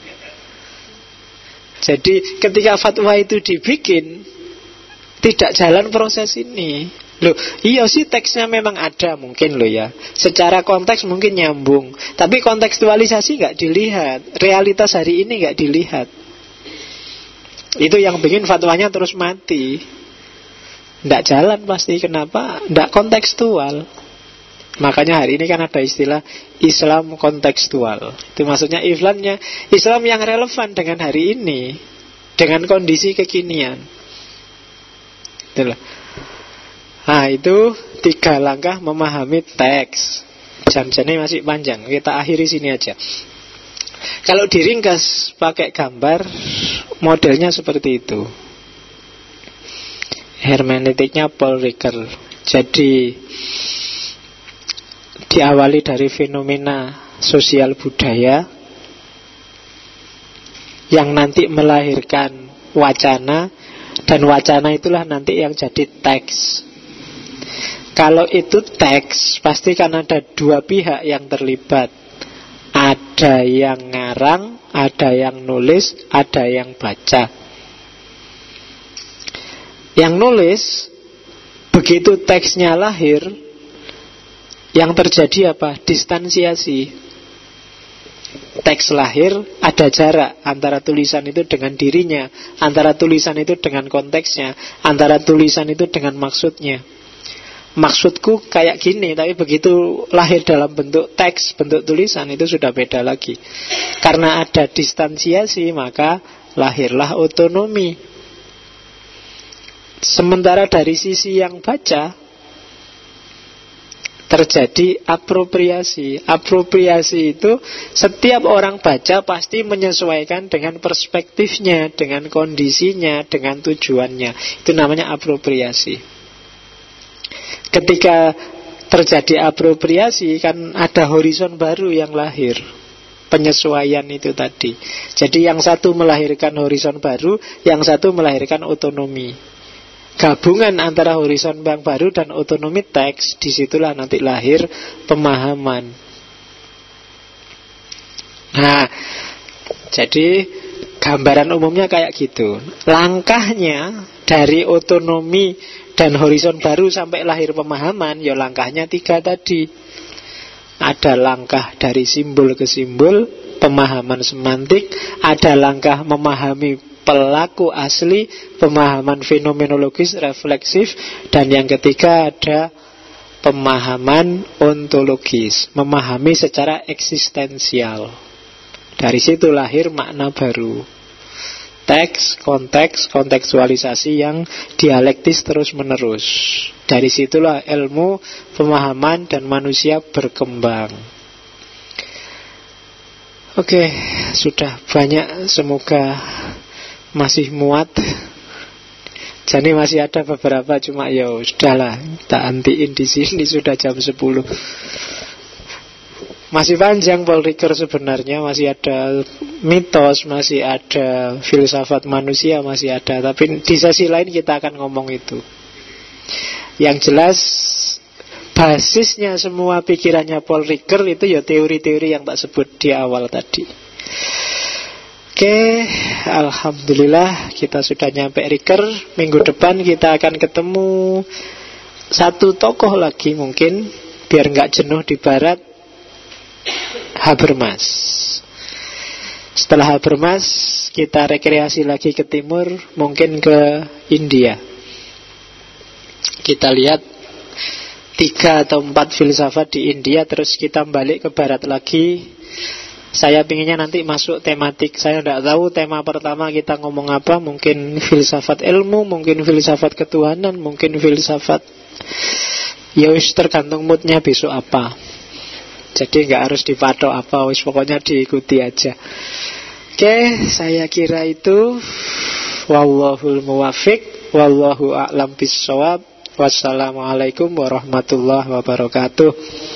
Speaker 1: Jadi ketika fatwa itu dibikin, tidak jalan proses ini. Loh, iya sih teksnya memang ada mungkin loh ya. Secara konteks mungkin nyambung, tapi kontekstualisasi nggak dilihat. Realitas hari ini nggak dilihat. Itu yang bikin fatwanya terus mati. Nggak jalan pasti. Kenapa? Nggak kontekstual. Makanya hari ini kan ada istilah Islam kontekstual. Itu maksudnya Islam yang relevan dengan hari ini, dengan kondisi kekinian. Itulah. Nah, itu 3 langkah memahami teks. Jam-jamnya masih panjang, kita akhiri sini aja. Kalau diringkas pakai gambar, modelnya seperti itu. Hermeneutiknya Paul Ricoeur. Jadi diawali dari fenomena sosial budaya yang nanti melahirkan wacana, dan wacana itulah nanti yang jadi teks. Kalau itu teks, pasti kan ada 2 pihak yang terlibat. Ada yang ngarang, ada yang nulis, ada yang baca. Yang nulis, begitu teksnya lahir, yang terjadi apa? Distansiasi. Teks lahir, ada jarak antara tulisan itu dengan dirinya, antara tulisan itu dengan konteksnya, antara tulisan itu dengan maksudnya. Maksudku kayak gini, tapi begitu lahir dalam bentuk teks, bentuk tulisan, itu sudah beda lagi. Karena ada distansiasi, maka lahirlah otonomi. Sementara dari sisi yang baca, terjadi apropriasi. Apropriasi itu setiap orang baca pasti menyesuaikan dengan perspektifnya, dengan kondisinya, dengan tujuannya. Itu namanya apropriasi. Ketika terjadi apropriasi, kan ada horizon baru yang lahir. Penyesuaian itu tadi. Jadi yang satu melahirkan horizon baru, yang satu melahirkan otonomi. Gabungan antara horizon yang baru dan otonomi teks, disitulah nanti lahir pemahaman. Nah, jadi gambaran umumnya kayak gitu. Langkahnya dari otonomi dan horizon baru sampai lahir pemahaman, ya langkahnya 3 tadi. Ada langkah dari simbol ke simbol, pemahaman semantik. Ada langkah memahami pelaku asli, pemahaman fenomenologis, refleksif. Dan yang ketiga ada pemahaman ontologis, memahami secara eksistensial. Dari situ lahir makna baru. Teks, konteks, kontekstualisasi yang dialektis terus-menerus. Dari situlah ilmu, pemahaman, dan manusia berkembang. Oke, sudah banyak, semoga masih muat. Jadi masih ada beberapa, cuma ya sudahlah, kita antiin di sini, sudah jam 10. Masih panjang Paul Ricoeur sebenarnya, masih ada mitos, masih ada filsafat manusia, masih ada. Tapi di sesi lain kita akan ngomong itu. Yang jelas basisnya semua pikirannya Paul Ricoeur itu ya teori-teori yang tak sebut di awal tadi. Oke, alhamdulillah kita sudah nyampe Ricoeur. Minggu depan kita akan ketemu satu tokoh lagi mungkin, biar nggak jenuh di barat, Habermas. Setelah Habermas kita rekreasi lagi ke timur, mungkin ke India. Kita lihat 3 atau 4 filsafat di India, terus kita balik ke barat lagi. Saya pinginnya nanti masuk tematik. Saya tidak tahu tema pertama kita ngomong apa. Mungkin filsafat ilmu, mungkin filsafat ketuhanan, mungkin filsafat, ya wis tergantung moodnya besok apa. Jadi nggak harus dipatok apa, wis pokoknya diikuti aja. Oke, saya kira itu. Wallahul muwaffiq, wallahu a'lam bissawab. Wassalamualaikum warahmatullahi wabarakatuh.